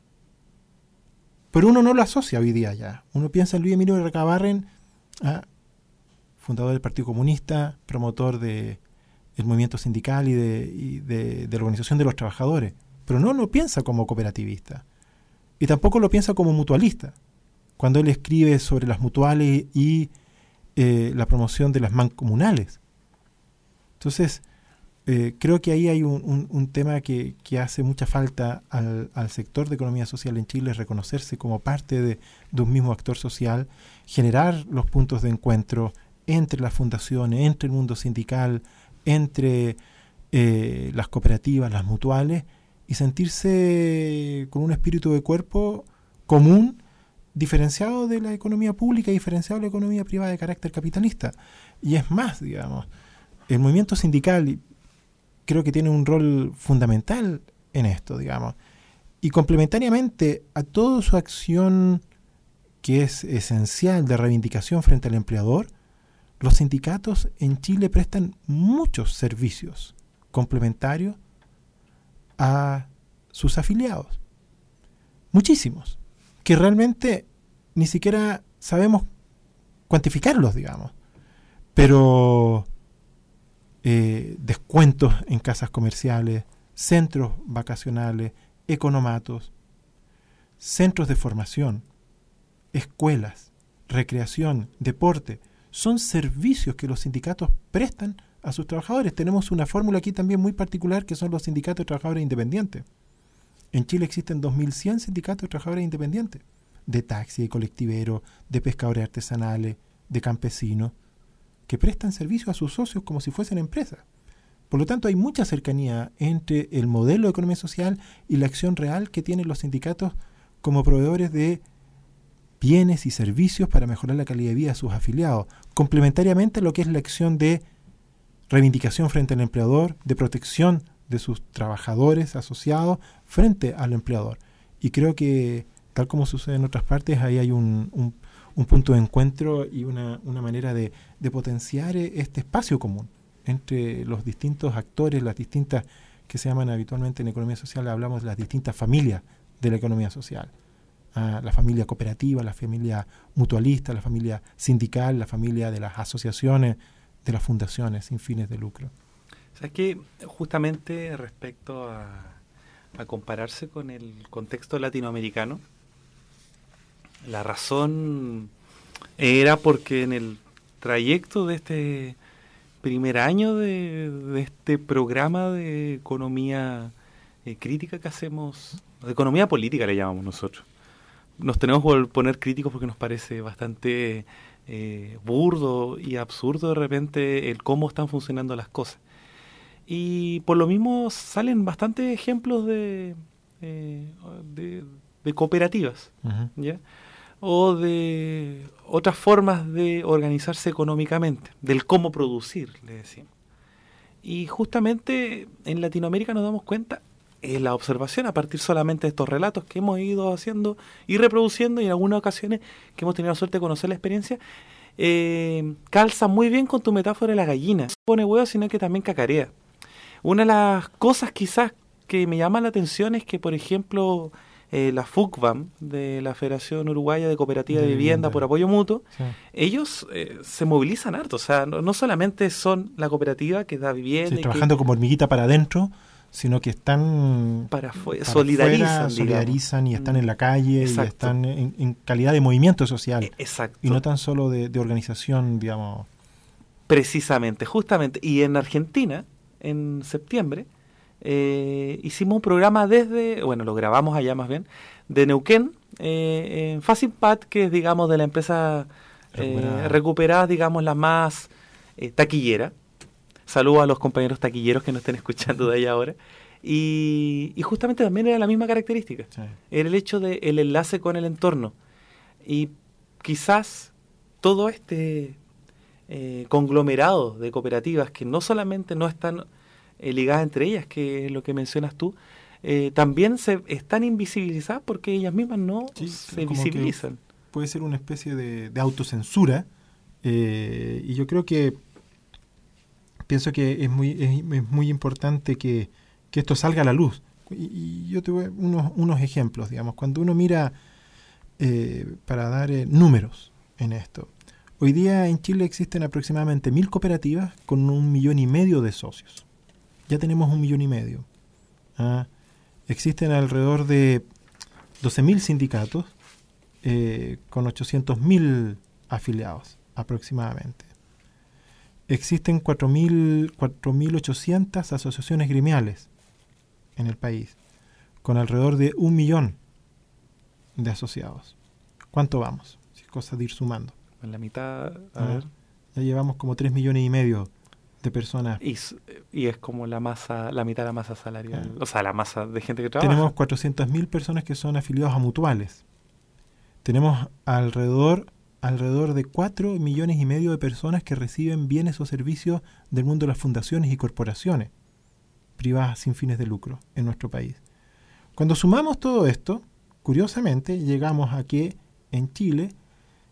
Pero uno no lo asocia hoy día ya. Uno piensa en Luis Emilio Recabarren, ah, fundador del Partido Comunista, promotor de el movimiento sindical y, de, y de, de la organización de los trabajadores. Pero no lo piensa como cooperativista. Y tampoco lo piensa como mutualista. Cuando él escribe sobre las mutuales y Eh, la promoción de las mancomunales. Entonces, eh, creo que ahí hay un, un, un tema que, que hace mucha falta al, al sector de economía social en Chile, reconocerse como parte de, de un mismo actor social, generar los puntos de encuentro entre las fundaciones, entre el mundo sindical, entre eh, las cooperativas, las mutuales, y sentirse con un espíritu de cuerpo común, diferenciado de la economía pública, diferenciado de la economía privada de carácter capitalista. Y es más, digamos, el movimiento sindical creo que tiene un rol fundamental en esto, digamos. Y complementariamente a toda su acción que es esencial de reivindicación frente al empleador, los sindicatos en Chile prestan muchos servicios complementarios a sus afiliados. Muchísimos. Que realmente ni siquiera sabemos cuantificarlos, digamos. Pero eh, descuentos en casas comerciales, centros vacacionales, economatos, centros de formación, escuelas, recreación, deporte, son servicios que los sindicatos prestan a sus trabajadores. Tenemos una fórmula aquí también muy particular que son los sindicatos de trabajadores independientes. En Chile existen dos mil cien sindicatos de trabajadores independientes, de taxi, de colectiveros, de pescadores artesanales, de campesinos, que prestan servicio a sus socios como si fuesen empresas. Por lo tanto, hay mucha cercanía entre el modelo de economía social y la acción real que tienen los sindicatos como proveedores de bienes y servicios para mejorar la calidad de vida de sus afiliados, complementariamente a lo que es la acción de reivindicación frente al empleador, de protección de sus trabajadores asociados frente al empleador. Y creo que, tal como sucede en otras partes, ahí hay un, un, un punto de encuentro y una, una manera de, de potenciar este espacio común entre los distintos actores, las distintas, que se llaman habitualmente en economía social, hablamos de las distintas familias de la economía social. Ah, la familia cooperativa, la familia mutualista, la familia sindical, la familia de las asociaciones, de las fundaciones sin fines de lucro. O sea, que justamente respecto a, a compararse con el contexto latinoamericano, la razón era porque en el trayecto de este primer año de, de este programa de economía eh, crítica que hacemos, de economía política le llamamos nosotros, nos tenemos que poner críticos porque nos parece bastante eh, burdo y absurdo de repente el cómo están funcionando las cosas. Y por lo mismo salen bastantes ejemplos de, eh, de, de cooperativas, uh-huh. ¿ya? O de otras formas de organizarse económicamente, del cómo producir, le decimos. Y justamente en Latinoamérica nos damos cuenta, es la observación a partir solamente de estos relatos que hemos ido haciendo y reproduciendo, y en algunas ocasiones que hemos tenido la suerte de conocer la experiencia, eh, calza muy bien con tu metáfora de la gallina. No pone huevo, sino que también cacarea. Una de las cosas quizás que me llama la atención es que, por ejemplo, eh, la FUCBAM, de la Federación Uruguaya de Cooperativa de, de Vivienda, Vivienda por Apoyo Mutuo, sí. ellos eh, se movilizan harto. O sea, no, no solamente son la cooperativa que da vivienda. Sí, y trabajando que, como hormiguita para adentro, sino que están para, fue, para solidarizan, fuera, solidarizan y están en la calle. Exacto. Y están en, en calidad de movimiento social. Exacto. Y no tan solo de, de organización, digamos. Precisamente, justamente. Y en Argentina, en septiembre, eh, hicimos un programa desde, bueno, lo grabamos allá más bien, de Neuquén, eh, en Facimpat, que es, digamos, de la empresa recuperada, eh, recuperada digamos, la más eh, taquillera. Saludos a los compañeros taquilleros que nos estén escuchando de allá ahora. Y, y justamente también era la misma característica. Sí. Era el hecho del de enlace con el entorno. Y quizás todo este eh, conglomerado de cooperativas que no solamente no están eh, ligadas entre ellas, que es lo que mencionas tú, eh, también se están invisibilizadas porque ellas mismas no sí, se visibilizan. Puede ser una especie de, de autocensura. Eh, y yo creo que pienso que es muy es, es muy importante que, que esto salga a la luz. Y, y yo te voy a unos, unos ejemplos, digamos. Cuando uno mira, eh, para dar eh, números en esto, hoy día en Chile existen aproximadamente mil cooperativas con un millón y medio de socios. Ya tenemos un millón y medio. ¿Ah? Existen alrededor de doce mil sindicatos eh, con ochocientos mil afiliados aproximadamente. Existen cuatro mil ochocientas asociaciones gremiales en el país, con alrededor de un millón de asociados. ¿Cuánto vamos? Si es cosa de ir sumando. En la mitad, a ah, ver. Ya llevamos como tres millones y medio de personas. Y, y es como la masa, la mitad de la masa salarial, ah. o sea, la masa de gente que trabaja. Tenemos cuatrocientas mil personas que son afiliados a mutuales. Tenemos alrededor... alrededor de cuatro millones y medio de personas que reciben bienes o servicios del mundo de las fundaciones y corporaciones privadas sin fines de lucro en nuestro país. Cuando sumamos todo esto, curiosamente, llegamos a que en Chile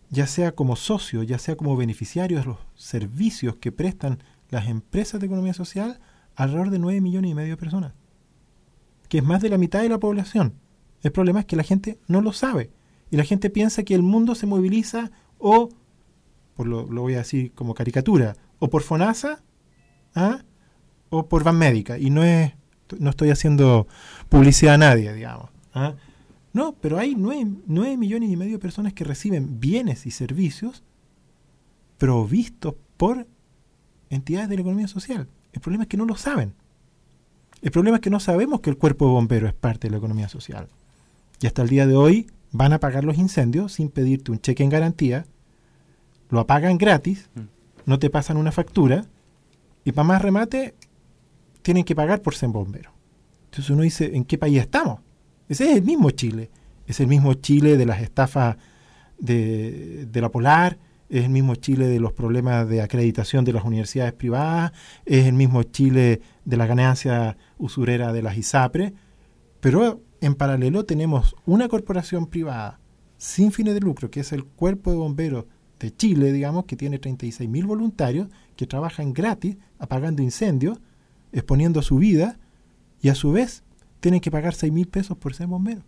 ya sea como socio, ya sea como beneficiario de los servicios que prestan las empresas de economía social, alrededor de nueve millones y medio de personas, que es más de la mitad de la población. El problema es que la gente no lo sabe, y la gente piensa que el mundo se moviliza o, por lo, lo voy a decir como caricatura, o por FONASA, ¿ah? o por Banmédica, y no es, no estoy haciendo publicidad a nadie, digamos, ¿ah? No, pero hay nueve millones y medio de personas que reciben bienes y servicios provistos por entidades de la economía social. El problema es que no lo saben. El problema es que no sabemos que el cuerpo de bomberos es parte de la economía social. Y hasta el día de hoy van a apagar los incendios sin pedirte un cheque en garantía, lo apagan gratis, no te pasan una factura, y para más remate, tienen que pagar por ser bombero. Entonces uno dice, ¿en qué país estamos? Ese es el mismo Chile. Es el mismo Chile de las estafas de, de la Polar, es el mismo Chile de los problemas de acreditación de las universidades privadas, es el mismo Chile de la ganancia usurera de las ISAPRE, pero en paralelo tenemos una corporación privada sin fines de lucro, que es el Cuerpo de Bomberos de Chile, digamos, que tiene treinta y seis mil voluntarios que trabajan gratis, apagando incendios, exponiendo su vida, y a su vez tienen que pagar seis mil pesos por ser bombero.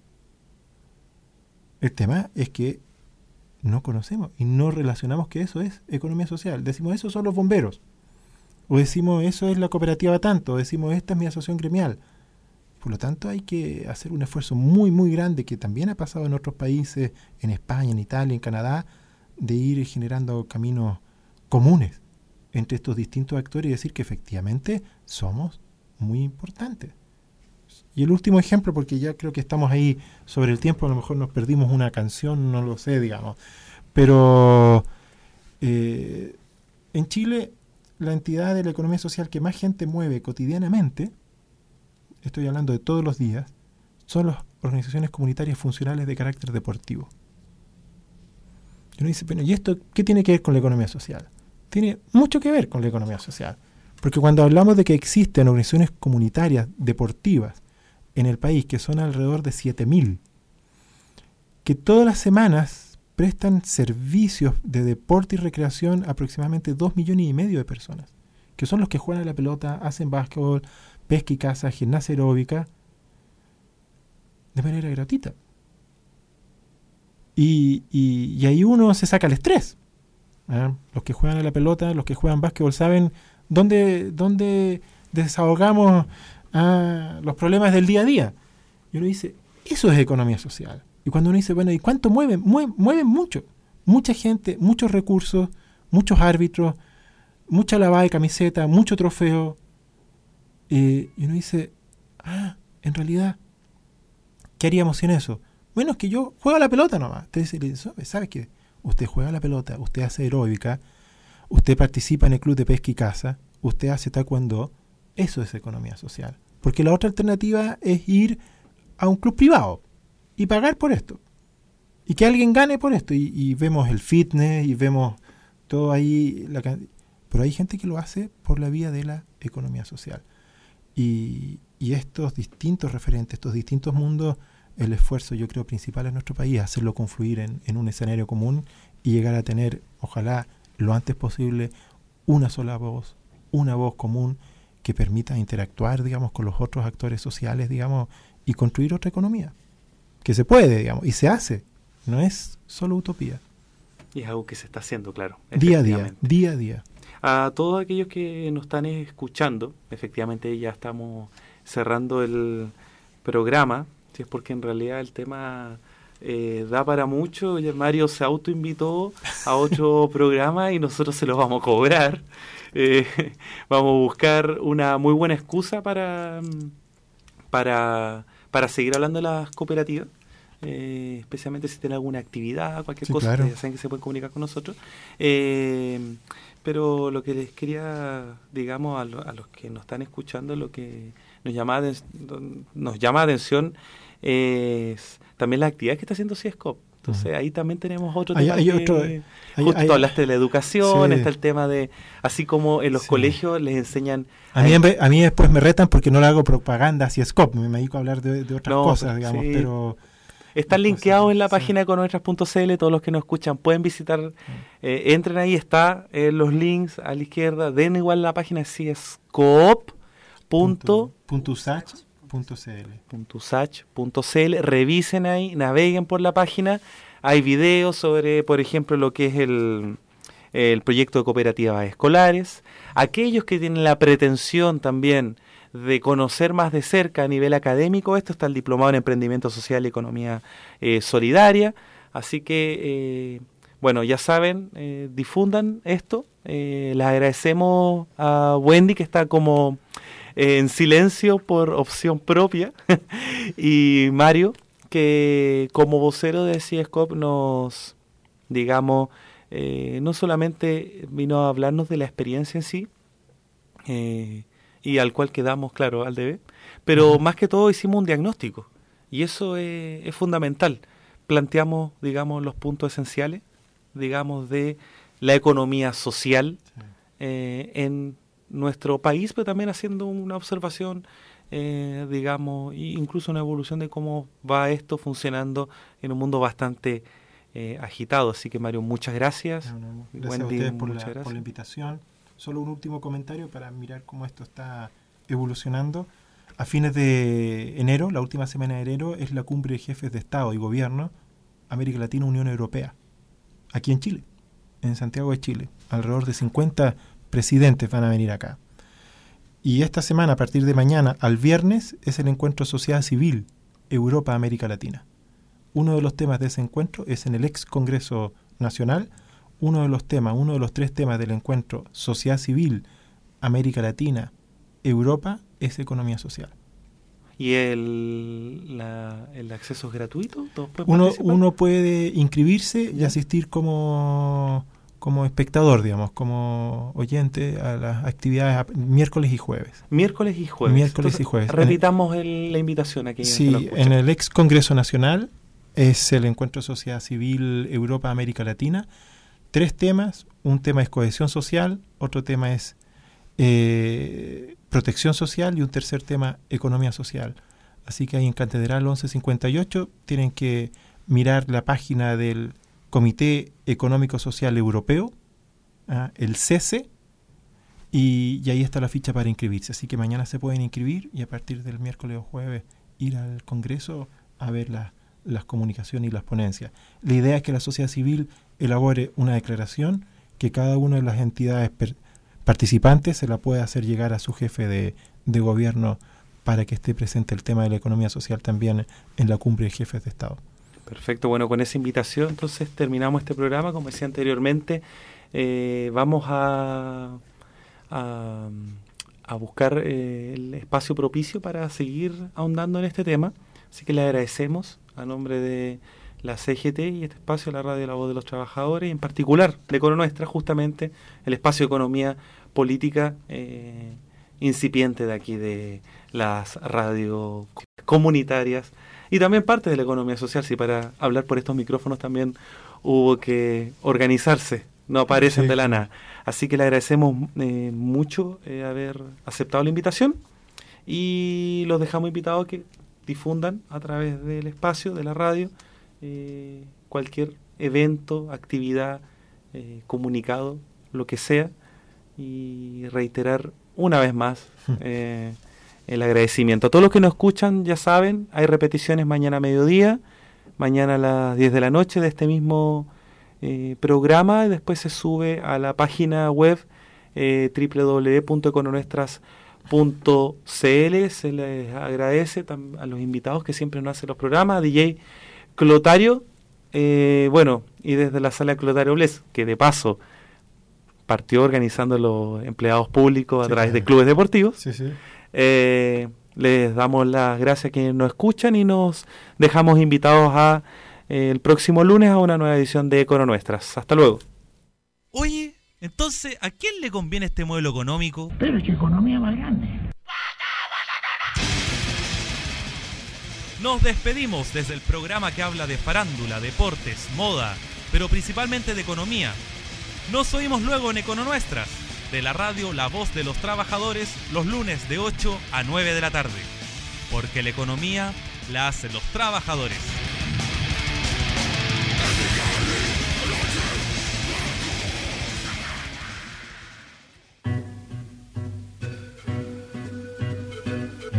El tema es que no conocemos y no relacionamos que eso es economía social. Decimos, eso son los bomberos. O decimos, eso es la cooperativa tanto. O decimos, esta es mi asociación gremial. Por lo tanto, hay que hacer un esfuerzo muy, muy grande, que también ha pasado en otros países, en España, en Italia, en Canadá, de ir generando caminos comunes entre estos distintos actores y decir que efectivamente somos muy importantes. Y el último ejemplo, porque ya creo que estamos ahí sobre el tiempo, a lo mejor nos perdimos una canción, no lo sé, digamos. Pero eh, en Chile, la entidad de la economía social que más gente mueve cotidianamente, estoy hablando de todos los días, son las organizaciones comunitarias funcionales de carácter deportivo. Y uno dice, bueno, ¿y esto qué tiene que ver con la economía social? Tiene mucho que ver con la economía social. Porque cuando hablamos de que existen organizaciones comunitarias deportivas en el país, que son alrededor de siete mil, que todas las semanas prestan servicios de deporte y recreación a aproximadamente dos millones y medio de personas, que son los que juegan a la pelota, hacen básquetbol, pesca y caza, gimnasia aeróbica, de manera gratuita. Y, y, y ahí uno se saca el estrés. ¿eh? Los que juegan a la pelota, los que juegan básquetbol saben dónde, dónde desahogamos ah, los problemas del día a día. Y uno dice, eso es economía social. Y cuando uno dice, bueno, ¿y cuánto mueven? Mueven, mueven mucho. Mucha gente, muchos recursos, muchos árbitros, mucha lavada de camiseta, mucho trofeo. Eh, y uno dice, ah, en realidad, ¿qué haríamos sin eso? Bueno, es que yo juego a la pelota nomás. Usted dice, ¿sabe qué? Usted juega a la pelota, usted hace aeróbica, usted participa en el club de pesca y caza, usted hace taekwondo. Eso es economía social. Porque la otra alternativa es ir a un club privado y pagar por esto. Y que alguien gane por esto. Y, y vemos el fitness y vemos todo ahí. La, pero hay gente que lo hace por la vía de la economía social. Y, y estos distintos referentes, estos distintos mundos, el esfuerzo yo creo principal en nuestro país es hacerlo confluir en, en un escenario común y llegar a tener, ojalá lo antes posible, una sola voz, una voz común que permita interactuar, digamos, con los otros actores sociales, digamos, y construir otra economía. Que se puede, digamos, y se hace. No es solo utopía. Y es algo que se está haciendo, claro. Día a día, día a día. A todos aquellos que nos están escuchando, efectivamente ya estamos cerrando el programa, si es porque en realidad el tema eh, da para mucho. Mario se autoinvitó a otro programa y nosotros se lo vamos a cobrar. Eh, vamos a buscar una muy buena excusa para, para, para seguir hablando de las cooperativas. Eh, especialmente si tienen alguna actividad, cualquier sí, cosa, claro. Ya saben que se pueden comunicar con nosotros. Eh, pero lo que les quería, digamos, a, lo, a los que nos están escuchando, lo que nos llama, de, nos llama la atención es también la actividad que está haciendo CIESCOP. Entonces, uh-huh. ahí también tenemos otro tema. Hay, hay que, otro, hay, justo hay, hablaste de la educación, sí. está el tema de, así como en los sí. colegios les enseñan... A mí, a mí después me retan porque no le hago propaganda a CIESCOP, me dedico a hablar de, de otras no, cosas, digamos, sí. pero... Están linkeados en la página sí. econometras punto c l. Todos los que nos escuchan pueden visitar. Eh, entren ahí, está eh, los links a la izquierda. Den igual la página, sí, es coop punto usach punto c l. .usach punto c l. Revisen ahí, naveguen por la página. Hay videos sobre, por ejemplo, lo que es el, el proyecto de cooperativas escolares. Aquellos que tienen la pretensión también de conocer más de cerca a nivel académico, esto está el diplomado en Emprendimiento Social y Economía eh, Solidaria. Así que, eh, bueno, ya saben, eh, difundan esto. Eh, les agradecemos a Wendy, que está como eh, en silencio por opción propia, y Mario, que como vocero de CIESCOP nos, digamos, eh, no solamente vino a hablarnos de la experiencia en sí, eh, y al cual quedamos, claro, al deber, pero uh-huh. más que todo hicimos un diagnóstico, y eso es, es fundamental. Planteamos, digamos, los puntos esenciales, digamos, de la economía social sí. eh, en nuestro país, pero también haciendo una observación, eh, digamos, incluso una evolución de cómo va esto funcionando en un mundo bastante eh, agitado. Así que, Mario, muchas gracias. No, no, gracias Wendy, a ustedes por la, gracias. por la invitación. Solo un último comentario para mirar cómo esto está evolucionando. A fines de enero, la última semana de enero, es la cumbre de jefes de Estado y Gobierno América Latina, Unión Europea, aquí en Chile, en Santiago de Chile. Alrededor de cincuenta presidentes van a venir acá. Y esta semana, a partir de mañana al viernes, es el encuentro Sociedad Civil Europa-América Latina. Uno de los temas de ese encuentro es en el ex Congreso Nacional. Uno de los temas, uno de los tres temas del encuentro Sociedad Civil América Latina Europa es economía social. ¿Y el, la, el acceso es gratuito? ¿Todos pueden uno, participar? Uno puede inscribirse y asistir como, como espectador, digamos, como oyente a las actividades a, miércoles y jueves. Miércoles y jueves. Miércoles Entonces, y jueves. Repitamos el, la invitación aquí. Sí, en el ex Congreso Nacional es el encuentro Sociedad Civil Europa-América Latina. Tres temas. Un tema es cohesión social, otro tema es Eh, protección social y un tercer tema, economía social. Así que ahí en Catedral once cincuenta y ocho tienen que mirar la página del Comité Económico Social Europeo, ¿ah? el C E S E, y, y ahí está la ficha para inscribirse. Así que mañana se pueden inscribir y a partir del miércoles o jueves ir al Congreso a ver la, las comunicaciones y las ponencias. La idea es que la sociedad civil elabore una declaración que cada una de las entidades per, participantes se la puede hacer llegar a su jefe de, de gobierno para que esté presente el tema de la economía social también en la cumbre de jefes de Estado. Perfecto, bueno, con esa invitación entonces terminamos este programa. Como decía anteriormente, eh, vamos a, a, a buscar eh, el espacio propicio para seguir ahondando en este tema, así que le agradecemos a nombre de la C G T y este espacio, la radio La Voz de los Trabajadores, y en particular de Econonuestra, justamente el espacio de economía política eh, incipiente de aquí de las radios comunitarias y también parte de la economía social. Si para hablar por estos micrófonos también hubo que organizarse, no aparecen sí. de la nada. Así que le agradecemos eh, mucho eh, haber aceptado la invitación y los dejamos invitados a que difundan a través del espacio de la radio Eh, cualquier evento, actividad, eh, comunicado, lo que sea, y reiterar una vez más eh, el agradecimiento. A todos los que nos escuchan, ya saben, hay repeticiones mañana a mediodía, mañana a las diez de la noche de este mismo eh, programa, y después se sube a la página web eh, doble u doble u doble u punto econonuestras punto c l. Se les agradece tam- a los invitados que siempre nos hacen los programas, a D J Clotario, eh, bueno, y desde la sala Clotario Bles, que de paso partió organizando los empleados públicos a sí, través claro. de clubes deportivos, sí, sí. Eh, les damos las gracias a quienes nos escuchan y nos dejamos invitados a eh, el próximo lunes a una nueva edición de Econonuestras. Hasta luego. Oye, entonces, ¿a quién le conviene este modelo económico? Pero es que economía más grande. Nos despedimos desde el programa que habla de farándula, deportes, moda, pero principalmente de economía. Nos oímos luego en Econonuestras, de la radio La Voz de los Trabajadores, los lunes de ocho a nueve de la tarde. Porque la economía la hacen los trabajadores.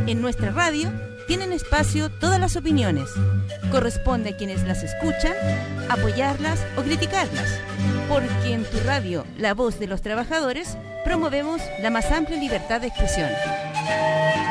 En nuestra radio tienen espacio todas las opiniones. Corresponde a quienes las escuchan apoyarlas o criticarlas, porque en tu radio, La Voz de los Trabajadores, promovemos la más amplia libertad de expresión.